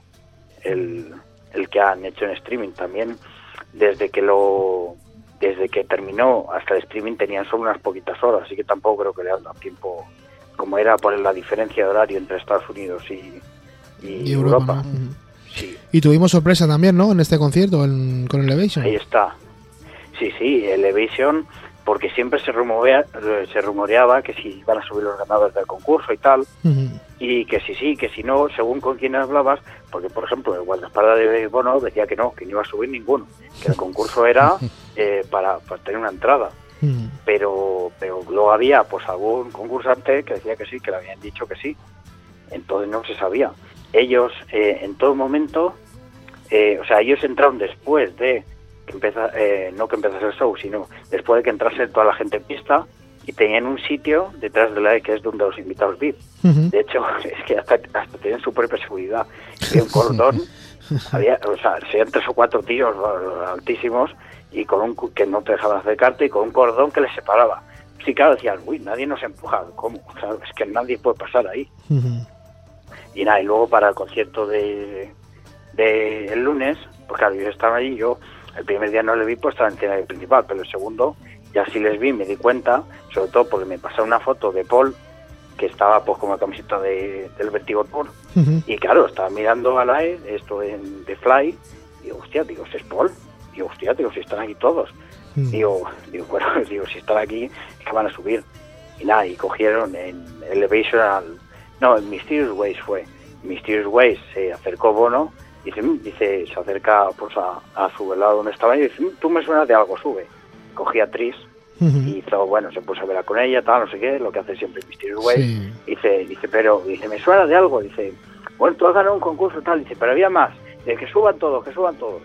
[SPEAKER 9] el, el que han hecho en streaming. También, desde que lo desde que terminó hasta el streaming tenían solo unas poquitas horas, así que tampoco creo que le han dado tiempo, como era por la diferencia de horario entre Estados Unidos y, y, y Europa.
[SPEAKER 7] Europa ¿no?
[SPEAKER 9] Sí.
[SPEAKER 7] Y tuvimos sorpresa también, ¿no? En este concierto, en, con Elevation.
[SPEAKER 9] Ahí está. Sí, sí, Elevation, porque siempre se rumorea, se rumoreaba que si iban a subir los ganadores del concurso y tal, uh-huh. y que si sí, que si no, según con quién hablabas, porque por ejemplo el guardaespaldas de Bono decía que no, que no iba a subir ninguno, que el concurso era eh, para, para tener una entrada. Uh-huh. Pero, pero luego había pues algún concursante que decía que sí, que le habían dicho que sí. Entonces no se sabía. Ellos eh, en todo momento, eh, o sea, ellos entraron después de que empezara, eh, no que empezase el show, sino después de que entrase toda la gente en pista, y tenían un sitio detrás de la E que es donde los invitados V I P. Uh-huh. De hecho, es que hasta, hasta tenían su propia seguridad. Había un cordón, había, o sea, serían tres o cuatro tíos altísimos y con un que no te dejaban acercarte y con un cordón que les separaba. Sí, claro, decían, uy, nadie nos empuja. ¿Cómo? O sea, es que nadie puede pasar ahí. Uh-huh. Y nada, y luego para el concierto de, de el lunes, pues claro, yo estaba allí, yo el primer día no le vi, pues estaba en el escenario principal, pero el segundo ya sí les vi, me di cuenta, sobre todo porque me pasaron una foto de Paul, que estaba pues con la camiseta de, del Vertigo Tour, uh-huh. y claro, estaba mirando a la E, esto en The Fly, y digo, hostia, digo, si es Paul, digo, hostia, digo, si están aquí todos, uh-huh. digo, digo, bueno, digo, si están aquí, es que van a subir, y nada, y cogieron en Elevation al, no, en Mysterious Ways fue, Mysterious Ways se acercó Bono, y dice, dice, se acerca pues a, a su lado donde estaba, y dice, tú me suenas de algo, sube. Cogía a Tris uh-huh. y hizo, bueno, se puso a ver con ella, tal, no sé qué, lo que hace siempre Mysterious Ways. Sí. Dice, dice, pero, dice, me suena de algo, dice, bueno, tú has ganado un concurso, tal, dice, pero había más, dice, que suban todos, que suban todos.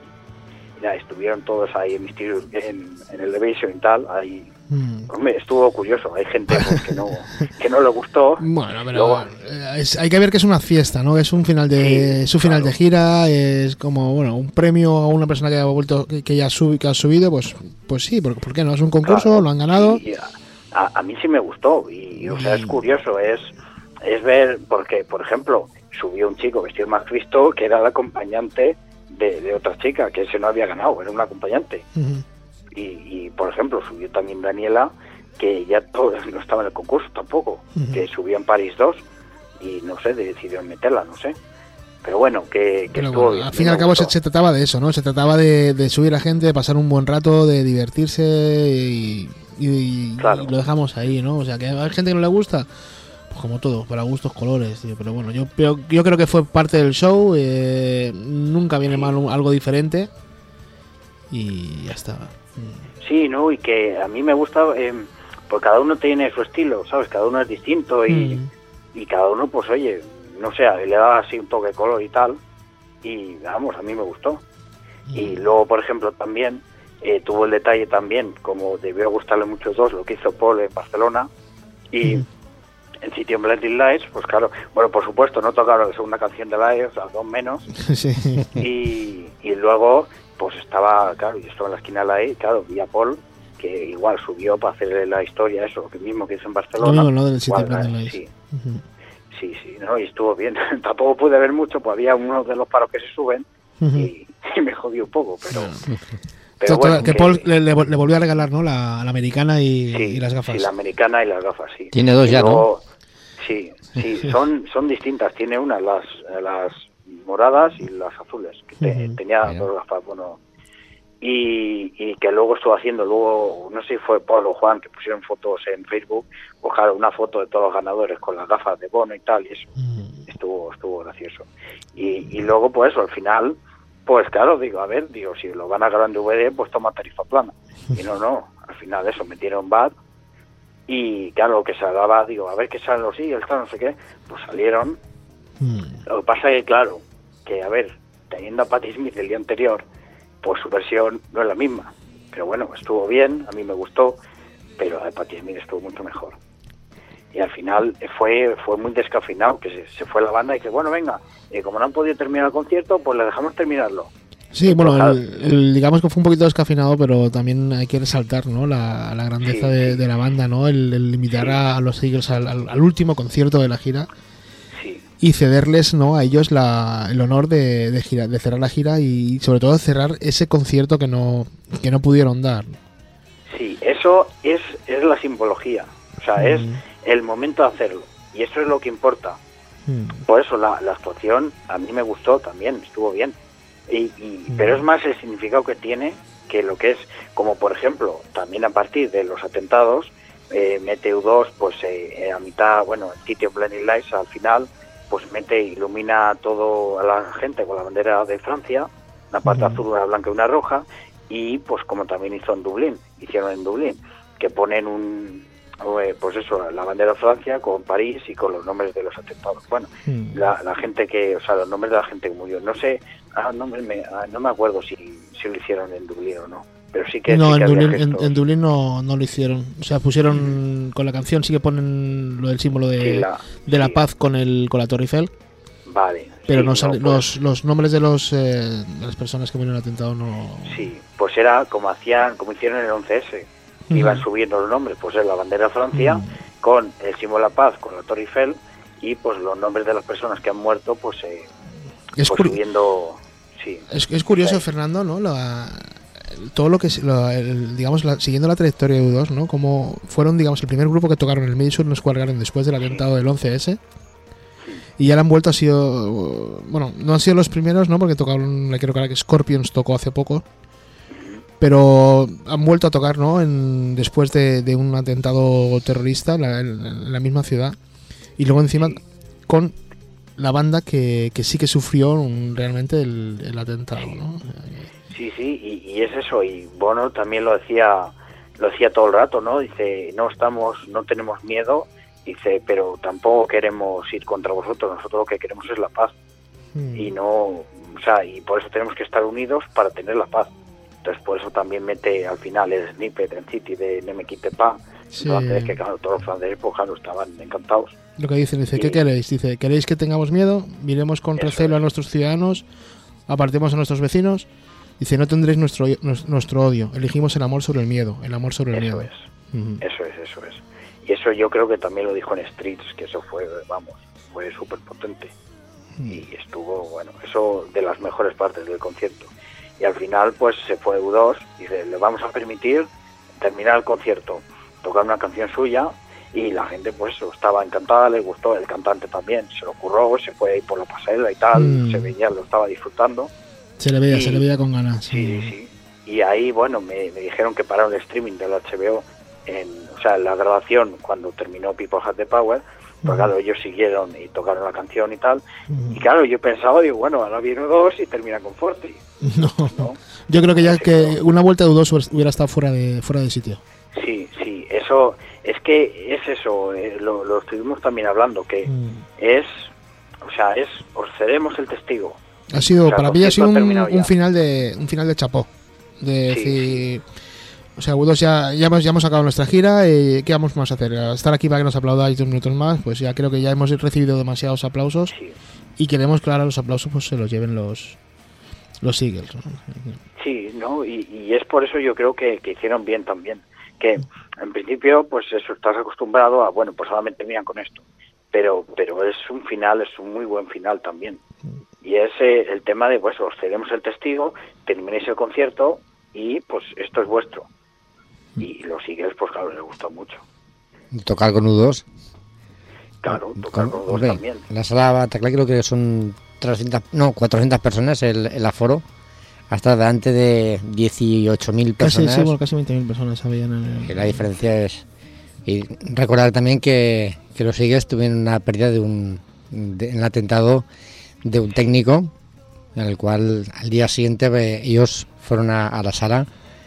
[SPEAKER 9] Y ya, estuvieron todos ahí en Mysterious, en, en Elevation y tal, ahí, mm. hombre, estuvo curioso, hay gente pues, que no que no le gustó.
[SPEAKER 7] Bueno, pero Luego, es, hay que ver que es una fiesta, ¿no? Es un final de, sí, es un final claro. de gira, es como, bueno, un premio a una persona que ha vuelto, que, que ya sub, que ha subido, pues pues sí, ¿por, ¿por qué no? Es un concurso, claro, lo han ganado.
[SPEAKER 9] Sí, a, a mí sí me gustó, y o sea, es curioso, es es ver, porque, por ejemplo, subió un chico vestido más Cristo, que era el acompañante de, de otra chica, que ese no había ganado, era un acompañante. Uh-huh. Y, y, por ejemplo, subió también Daniela, que ya todo, no estaba en el concurso tampoco, uh-huh. que subió en París dos, y no sé, decidieron meterla, no sé. Pero bueno, que, que estuvo
[SPEAKER 7] bueno,
[SPEAKER 9] bien.
[SPEAKER 7] Al fin y al cabo se, se trataba de eso, ¿no? Se trataba de, de subir a gente, de pasar un buen rato, de divertirse, y, y,
[SPEAKER 9] claro.
[SPEAKER 7] y lo dejamos ahí, ¿no? O sea, que hay gente que no le gusta, pues como todo, para gustos, colores, tío. Pero bueno, yo, yo, yo creo que fue parte del show, eh, nunca viene sí. mal un, algo diferente, y ya está.
[SPEAKER 9] Sí, ¿no? Y que a mí me gusta, eh, porque cada uno tiene su estilo, ¿sabes? Cada uno es distinto y, mm. y cada uno, pues oye, no sé, le da así un toque de color y tal, y vamos, a mí me gustó. Mm. Y luego, por ejemplo, también eh, tuvo el detalle también, como debió gustarle mucho a dos, lo que hizo Paul en Barcelona, y mm. en sitio en Blinding Lights, pues claro, bueno, por supuesto, no tocaron la segunda canción de la E, o sea, dos menos,
[SPEAKER 7] sí.
[SPEAKER 9] y, y luego... pues estaba, claro, yo estaba en la esquina de la E, claro, vi a Paul, que igual subió para hacerle la historia, eso, que mismo que hizo en Barcelona.
[SPEAKER 7] Lo mismo, ¿no? Del City
[SPEAKER 9] Igual,
[SPEAKER 7] Blinding Lights.
[SPEAKER 9] sí. Uh-huh. sí, sí, ¿no? Y estuvo bien. Tampoco pude ver mucho, pues había unos de los paros que se suben uh-huh. y, y me jodió un poco, pero... Uh-huh.
[SPEAKER 7] Pero bueno, que, que Paul le, le, le volvió a regalar, ¿no? La, la americana y,
[SPEAKER 9] sí,
[SPEAKER 7] y las gafas.
[SPEAKER 9] Sí, la americana y las gafas, sí.
[SPEAKER 8] Tiene dos y ya, luego, ¿no?
[SPEAKER 9] Sí, sí, son son distintas. Tiene una, las las moradas y las azules. Que te, uh-huh. Tenía Mira. dos gafas, bueno. Y, y que luego estuvo haciendo, luego, no sé si fue Paul o Juan, que pusieron fotos en Facebook, ojalá una foto de todos los ganadores con las gafas de Bono y tal, y eso. Uh-huh. Estuvo estuvo gracioso. Y, y luego, pues eso, al final... Pues claro, digo, a ver, digo, si lo van a grabar en D V D, pues toma tarifa plana. Y no, no, al final eso, metieron B A D y claro, lo que se daba, digo, a ver qué salen los Eagles, no sé qué, pues salieron. Mm. Lo que pasa es que, claro, que a ver, teniendo a Patti Smith el día anterior, pues su versión no es la misma. Pero bueno, estuvo bien, a mí me gustó, pero la de Patti Smith estuvo mucho mejor. Y al final fue fue muy descafeinado, que se, se fue la banda y que bueno, venga, eh, como no han podido terminar el concierto, pues le dejamos terminarlo.
[SPEAKER 7] Sí, bueno, el, el, digamos que fue un poquito descafeinado, pero también hay que resaltar, ¿no? La, la grandeza sí, de, sí. de la banda, ¿no? El, el limitar sí. a, a los Eagles al, al, al último concierto de la gira
[SPEAKER 9] sí.
[SPEAKER 7] y cederles, ¿no? A ellos la, el honor de, de, gira, de cerrar la gira y sobre todo cerrar ese concierto que no que no pudieron dar.
[SPEAKER 9] Sí, eso es, es la simbología, o sea, mm. es el momento de hacerlo, y eso es lo que importa. Mm. Por eso la, la actuación a mí me gustó también, estuvo bien, y, y mm. pero es más el significado que tiene que lo que es, como por ejemplo, también a partir de los atentados, eh, mete U dos, pues eh, a mitad, bueno, el City Blinding Lights al final, pues mete, ilumina todo a la gente con la bandera de Francia, una parte mm. azul, una blanca y una roja, y pues como también hizo en Dublín, hicieron en Dublín, que ponen un... pues eso, la bandera de Francia con París y con los nombres de los atentados. Bueno, mm. la, la gente que, o sea, los nombres de la gente que murió. No sé, ah, no, me, ah, no me acuerdo si, si lo hicieron en Dublín o no, pero sí que...
[SPEAKER 7] No,
[SPEAKER 9] sí que
[SPEAKER 7] en, Dublín, en, en Dublín no, no lo hicieron. O sea, pusieron, mm. con la canción sí que ponen lo del símbolo de, sí, la, de la sí. paz con el con la Torre Eiffel.
[SPEAKER 9] Vale.
[SPEAKER 7] Pero
[SPEAKER 9] sí,
[SPEAKER 7] no sale,
[SPEAKER 9] no,
[SPEAKER 7] los,
[SPEAKER 9] pues,
[SPEAKER 7] los nombres de los eh, de las personas que murieron en el atentado no...
[SPEAKER 9] Sí, pues era como hacían, como hicieron en el once ese. Uh-huh. Iban subiendo los nombres, pues es la bandera de Francia, uh-huh. con el símbolo de la paz, con la Torre Eiffel, y pues los nombres de las personas que han muerto, pues, eh,
[SPEAKER 7] es
[SPEAKER 9] pues
[SPEAKER 7] curi-
[SPEAKER 9] subiendo... Sí.
[SPEAKER 7] Es, es curioso, sí. Fernando, ¿no? La, todo lo que es, lo, el, digamos, la, siguiendo la trayectoria de U dos, ¿no? Como fueron, digamos, el primer grupo que tocaron el Madison Square Garden después del atentado sí. del once ese. Y ya han vuelto, ha sido... Bueno, no han sido los primeros, ¿no? Porque tocaron, le quiero que Scorpions tocó hace poco. Pero han vuelto a tocar, ¿no? En, después de, de un atentado terrorista en la, en la misma ciudad. Y luego encima sí. con la banda que, que sí que sufrió un, realmente el, el atentado, ¿no?
[SPEAKER 9] Sí, sí, y, y es eso. Y Bono también lo decía, lo decía todo el rato, ¿no? Dice, no estamos, no tenemos miedo. Dice, pero tampoco queremos ir contra vosotros, nosotros lo que queremos es la paz. Mm. Y no, o sea, y por eso tenemos que estar unidos para tener la paz. Entonces por eso también mete al final el snippet en City de Ne me quitte pas.
[SPEAKER 7] Sí.
[SPEAKER 9] Entonces que claro, todos los franceses pues claro, estaban encantados.
[SPEAKER 7] Lo que dicen, dice, y, ¿qué queréis? Dice, ¿queréis que tengamos miedo? Miremos con recelo a nuestros ciudadanos, apartemos a nuestros vecinos. Dice, no tendréis nuestro nuestro odio, elegimos el amor sobre el miedo, el amor sobre el
[SPEAKER 9] eso
[SPEAKER 7] miedo.
[SPEAKER 9] Es. Uh-huh. Eso es, eso es. Y eso yo creo que también lo dijo en Streets, que eso fue, vamos, fue súper potente. Mm. Y estuvo, bueno, eso de las mejores partes del concierto. Y al final, pues, se fue U dos, y dice, le vamos a permitir terminar el concierto, tocar una canción suya, y la gente, pues, estaba encantada, le gustó, el cantante también, se lo ocurrió, se fue ahí por la pasarela y tal, mm. se veía, lo estaba disfrutando.
[SPEAKER 7] Se le veía,
[SPEAKER 9] y,
[SPEAKER 7] se le veía con ganas.
[SPEAKER 9] Sí, sí, sí. Y ahí, bueno, me, me dijeron que pararon el streaming del H B O, en, o sea, la grabación cuando terminó People Have the Power, pues uh-huh. claro, ellos siguieron y tocaron la canción y tal, uh-huh. y claro, yo pensaba, digo, bueno, ahora viene U dos y termina con Forti.
[SPEAKER 7] No, ¿no? Yo creo que ya sí, que no. Una vuelta de U dos hubiera estado fuera de fuera de sitio.
[SPEAKER 9] Sí, sí, eso, es que es eso, eh, lo, lo estuvimos también hablando, que uh-huh. es, o sea, es, os cedemos el testigo.
[SPEAKER 7] Ha sido, o sea, para mí ha sido un, un
[SPEAKER 9] ya.
[SPEAKER 7] final de un final de chapó, de
[SPEAKER 9] sí,
[SPEAKER 7] decir... Sí. O sea, U dos ya, ya, hemos, ya hemos acabado nuestra gira y ¿qué vamos más a hacer? Estar aquí para que nos aplaudáis dos minutos más, pues ya creo que ya hemos recibido demasiados aplausos sí. y queremos que ahora los aplausos pues se los lleven los los Eagles, ¿no?
[SPEAKER 9] Sí, ¿no? Y, y es por eso yo creo que, que hicieron bien también. Que en principio, pues eso, estás acostumbrado a, bueno, pues solamente miran con esto. Pero pero es un final, es un muy buen final también. Y es eh, el tema de, pues, os cedemos el testigo, terminéis el concierto y, pues, esto es vuestro. Y los Eagles, pues claro, les gustó mucho.
[SPEAKER 8] Tocar con U dos.
[SPEAKER 9] Claro, tocar con, con U dos
[SPEAKER 8] hombre,
[SPEAKER 9] también.
[SPEAKER 8] En la sala Bataclan creo que son trescientas, no, cuatrocientas personas el, el aforo. Hasta delante de dieciocho mil personas.
[SPEAKER 7] Casi, sí, bueno, casi veinte mil personas habían en el...
[SPEAKER 8] Y la diferencia es... Y recordar también que, que los Eagles tuvieron una pérdida de un... De, en el atentado de un técnico, en el cual al día siguiente eh, ellos fueron a, a la sala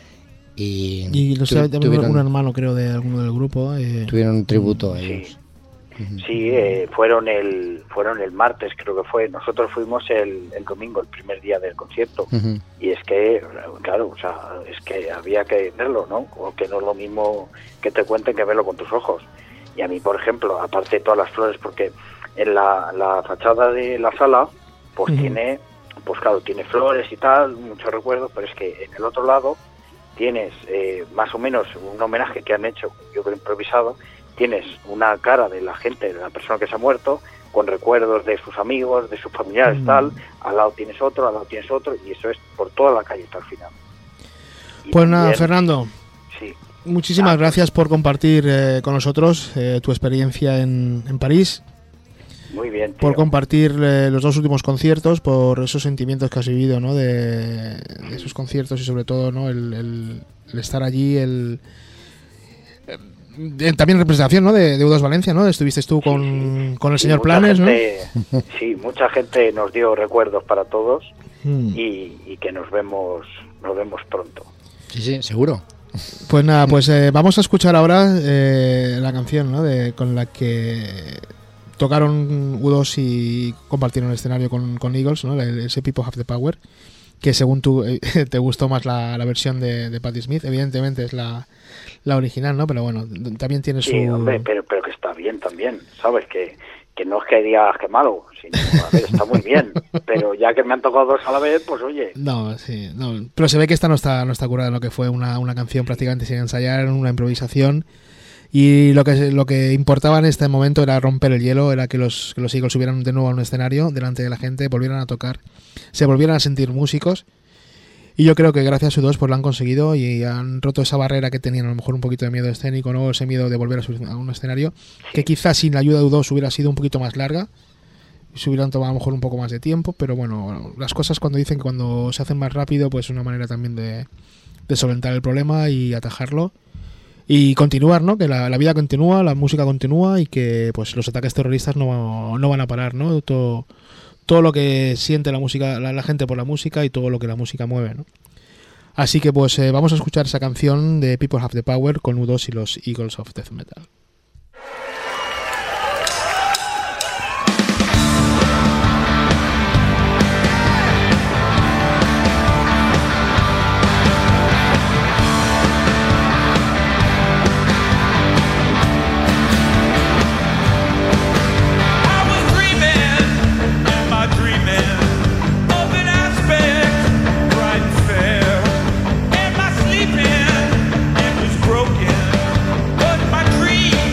[SPEAKER 8] y...
[SPEAKER 7] Y no sé,
[SPEAKER 8] tu,
[SPEAKER 7] también
[SPEAKER 8] tuvieron,
[SPEAKER 7] un hermano, creo, de alguno del grupo. Eh,
[SPEAKER 8] tuvieron un tributo a
[SPEAKER 9] sí.
[SPEAKER 8] ellos.
[SPEAKER 9] Sí, eh, fueron el fueron el martes, creo que fue. Nosotros fuimos el, el domingo, el primer día del concierto.
[SPEAKER 8] Uh-huh.
[SPEAKER 9] Y es que, claro, o sea, es que había que verlo, ¿no? O que no es lo mismo que te cuenten que verlo con tus ojos. Y a mí, por ejemplo, aparte de todas las flores, porque en la, la fachada de la sala, pues uh-huh. tiene, pues claro, tiene flores y tal, muchos recuerdos, pero es que en el otro lado tienes eh, más o menos un homenaje que han hecho, yo creo improvisado. Tienes una cara de la gente, de la persona que se ha muerto, con recuerdos de sus amigos, de sus familiares, mm. tal. Al lado tienes otro, al lado tienes otro, y eso es por toda la calle hasta el final. Y
[SPEAKER 7] pues nada,
[SPEAKER 9] también,
[SPEAKER 7] Fernando.
[SPEAKER 9] Sí.
[SPEAKER 7] Muchísimas
[SPEAKER 9] ah,
[SPEAKER 7] gracias por compartir eh, con nosotros eh, tu experiencia en, en París.
[SPEAKER 9] Muy bien, tío.
[SPEAKER 7] Por compartir eh, los dos últimos conciertos, por esos sentimientos que has vivido, ¿no? De, de esos conciertos y sobre todo, ¿no? El, el, el estar allí, el... Eh, también representación, ¿no? De, de U dos Valencia, ¿no? Estuviste tú con, sí, sí. con el
[SPEAKER 9] sí,
[SPEAKER 7] señor Planes,
[SPEAKER 9] gente,
[SPEAKER 7] ¿no?
[SPEAKER 9] Sí, mucha gente nos dio recuerdos para todos
[SPEAKER 7] mm.
[SPEAKER 9] y, y que nos vemos nos vemos pronto.
[SPEAKER 8] Sí, sí, seguro.
[SPEAKER 7] Pues nada, pues eh, vamos a escuchar ahora eh, la canción, ¿no? De, con la que tocaron U dos y compartieron el escenario con, con Eagles, ¿no? Ese People Have the Power, que según tú eh, te gustó más la, la versión de, de Patti Smith. Evidentemente es la la original, ¿no? Pero bueno, también tiene su...
[SPEAKER 9] Sí, hombre, pero, pero que está bien también, ¿sabes? Que, que no es que digas que malo, sino, a ver, está muy bien, pero ya que me han tocado dos a la vez, pues oye...
[SPEAKER 7] No, sí, no, pero se ve que esta no está no está curada, lo que fue una, una canción prácticamente sin ensayar, una improvisación, y lo que lo que importaba en este momento era romper el hielo, era que los, que los Eagles subieran de nuevo a un escenario delante de la gente, volvieran a tocar, se volvieran a sentir músicos. Y yo creo que gracias a U dos pues lo han conseguido y han roto esa barrera que tenían a lo mejor un poquito de miedo escénico, ¿no? Ese miedo de volver a, subir a un escenario, que quizás sin la ayuda de U dos hubiera sido un poquito más larga y se hubieran tomado a lo mejor un poco más de tiempo, pero bueno, las cosas cuando dicen que cuando se hacen más rápido pues es una manera también de, de solventar el problema y atajarlo y continuar, ¿no? Que la, la vida continúa, la música continúa y que pues los ataques terroristas no, no van a parar, ¿no? Todo... todo lo que siente la música, la, la gente por la música y todo lo que la música mueve, ¿no? Así que pues eh, vamos a escuchar esa canción de People Have the Power con U dos y los Eagles of Death Metal.
[SPEAKER 10] Broken, but my dream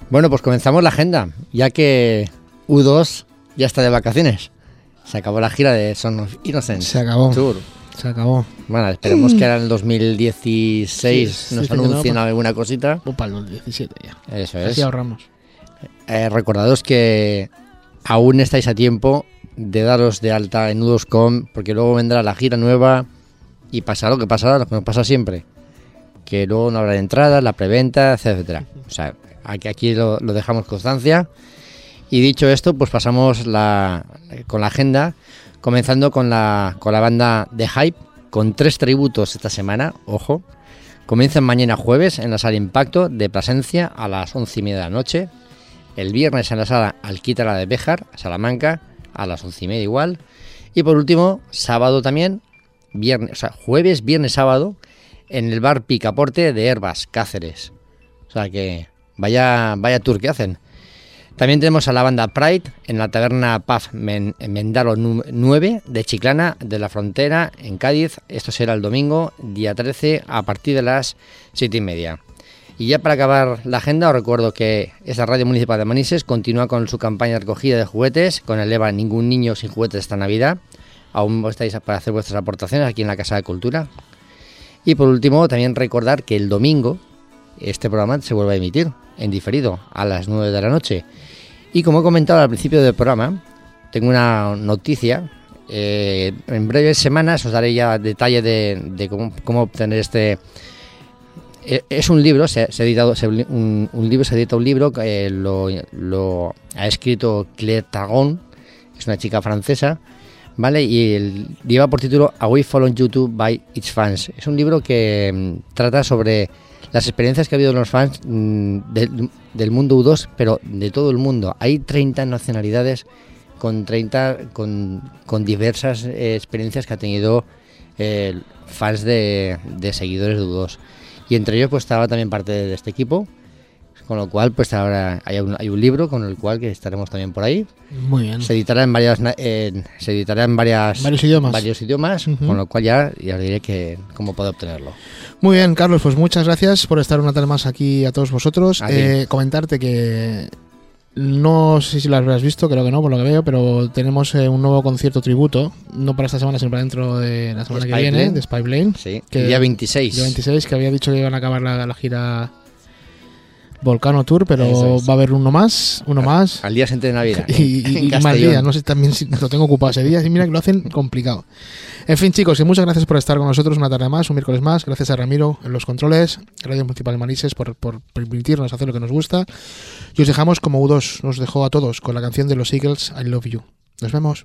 [SPEAKER 8] Bueno, pues comenzamos la agenda, ya que U dos ya está de vacaciones. Se acabó la gira de Son of Innocence.
[SPEAKER 7] Se acabó.
[SPEAKER 8] Tour.
[SPEAKER 7] Se acabó.
[SPEAKER 8] Bueno, esperemos que ahora en el dos mil dieciséis
[SPEAKER 7] Sí,
[SPEAKER 8] nos
[SPEAKER 7] sí, que no,
[SPEAKER 8] anuncien
[SPEAKER 7] pues-
[SPEAKER 8] alguna cosita.
[SPEAKER 7] O para el dos mil diecisiete ya.
[SPEAKER 8] Eso es.
[SPEAKER 7] Así ahorramos.
[SPEAKER 8] Eh, recordados que aún estáis a tiempo de daros de alta en U dos punto com, porque luego vendrá la gira nueva y pasará lo que pasará, lo que nos pasa siempre. Que luego no habrá entradas, la preventa, etcétera. O sea, aquí, aquí lo, lo dejamos constancia. Y dicho esto, pues pasamos la, con la agenda, comenzando con la, con la banda The Hype, con tres tributos esta semana, ojo. Comienzan mañana jueves en la sala Impacto de Plasencia a las once y media de la noche. El viernes en la sala Alquítara de Béjar, Salamanca, a las once y media igual. Y por último, sábado también, viernes, o sea, jueves, viernes, sábado, en el bar Picaporte de Herbas, Cáceres. O sea que vaya, vaya tour que hacen. También tenemos a la banda Pride en la taberna Pub Men- Mendaro nueve de Chiclana de la Frontera en Cádiz. Esto será el domingo, día trece, a partir de las siete y media. Y ya para acabar la agenda, os recuerdo que esta Radio Municipal de Manises continúa con su campaña de recogida de juguetes con el lema Ningún niño sin juguetes esta Navidad. Aún estáis para hacer vuestras aportaciones aquí en la Casa de Cultura. Y por último, también recordar que el domingo este programa se vuelve a emitir en diferido a las nueve de la noche. Y como he comentado al principio del programa, tengo una noticia. Eh, en breves semanas os daré ya detalle de, de cómo, cómo obtener este... Eh, es un libro, se, se ha editado se, un, un libro, se edita un libro que eh, lo, lo ha escrito Claire Targon, es una chica francesa, ¿vale? Y el, lleva por título A Way Follow YouTube by Its Fans. Es un libro que mm, trata sobre las experiencias que ha habido los fans mmm, del, del mundo U dos, pero de todo el mundo. Hay treinta nacionalidades con treinta con, con diversas eh, experiencias que ha tenido eh, fans de, de seguidores de U dos. Y entre ellos pues estaba también parte de este equipo, con lo cual pues ahora hay un, hay un libro con el cual que estaremos también por ahí.
[SPEAKER 7] Muy bien.
[SPEAKER 8] Se editará en varias eh, se editará en varias
[SPEAKER 7] varios idiomas,
[SPEAKER 8] varios idiomas uh-huh. Con lo cual ya, ya os diré que cómo puedo obtenerlo.
[SPEAKER 7] Muy bien, Carlos, pues muchas gracias por estar una tarde más aquí a todos vosotros. Eh, comentarte que no sé si lo habrás visto, creo que no, por lo que veo, pero tenemos eh, un nuevo concierto tributo, no para esta semana, sino para dentro de la semana
[SPEAKER 8] Spy
[SPEAKER 7] que viene,
[SPEAKER 8] Plane.
[SPEAKER 7] de Spy Plane.
[SPEAKER 8] Sí,
[SPEAKER 7] que
[SPEAKER 8] el día veintiséis.
[SPEAKER 7] Día veintiséis, que había dicho que iban a acabar la, la gira Volcano Tour, pero
[SPEAKER 8] es.
[SPEAKER 7] va a haber uno más, uno
[SPEAKER 8] al,
[SPEAKER 7] más.
[SPEAKER 8] Al día siguiente de Navidad.
[SPEAKER 7] Y, y, y más días, no sé también si lo tengo ocupado ese día, y mira que lo hacen complicado. En fin, chicos, y muchas gracias por estar con nosotros una tarde más, un miércoles más. Gracias a Ramiro en los controles, Radio Municipal de Manises por, por permitirnos hacer lo que nos gusta. Y os dejamos como U dos nos dejó a todos con la canción de los Eagles, I Love You. Nos vemos.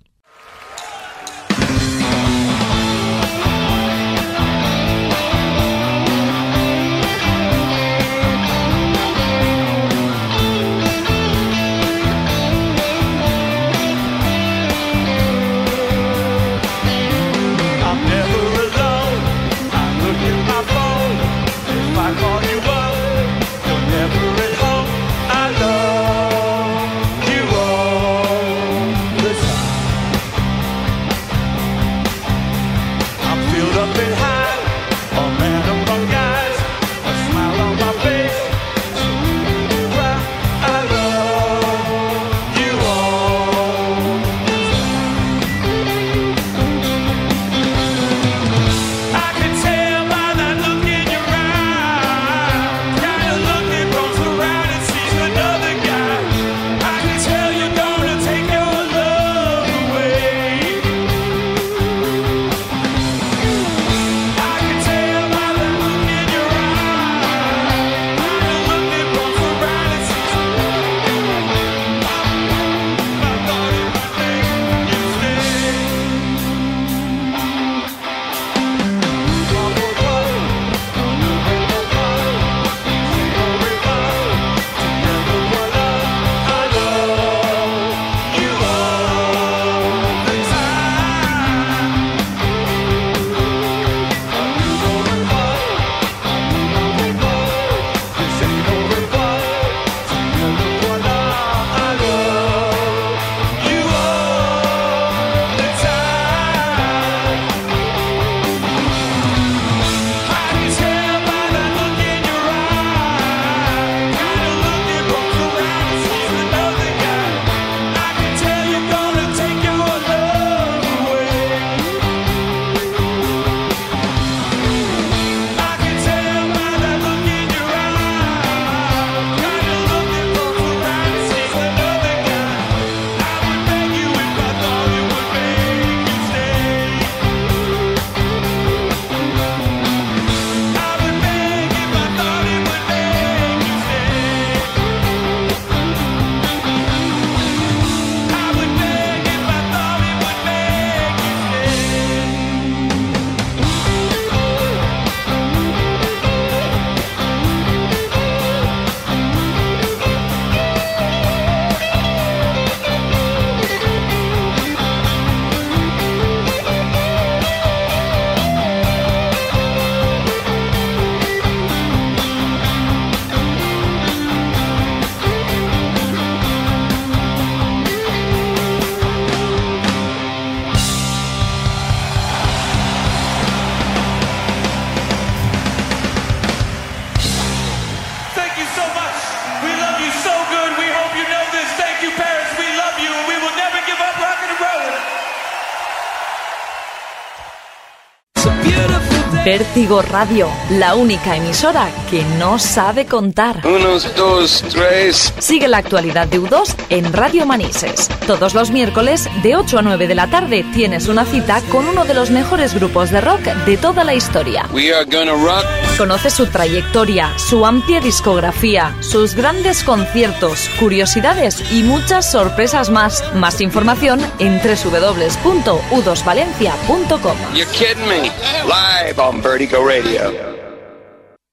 [SPEAKER 1] Vértigo Radio, la única emisora que no sabe contar.
[SPEAKER 2] Unos, dos, tres.
[SPEAKER 1] Sigue la actualidad de U dos en Radio Manises. Todos los miércoles, de ocho a nueve de la tarde, tienes una cita con uno de los mejores grupos de rock de toda la historia.
[SPEAKER 2] We are gonna rock.
[SPEAKER 1] Conoce su trayectoria, su amplia discografía, sus grandes conciertos, curiosidades y muchas sorpresas más. Más información en doble u doble u doble u punto u dos valencia punto com.
[SPEAKER 2] You're kidding me. Live on Vertigo Radio.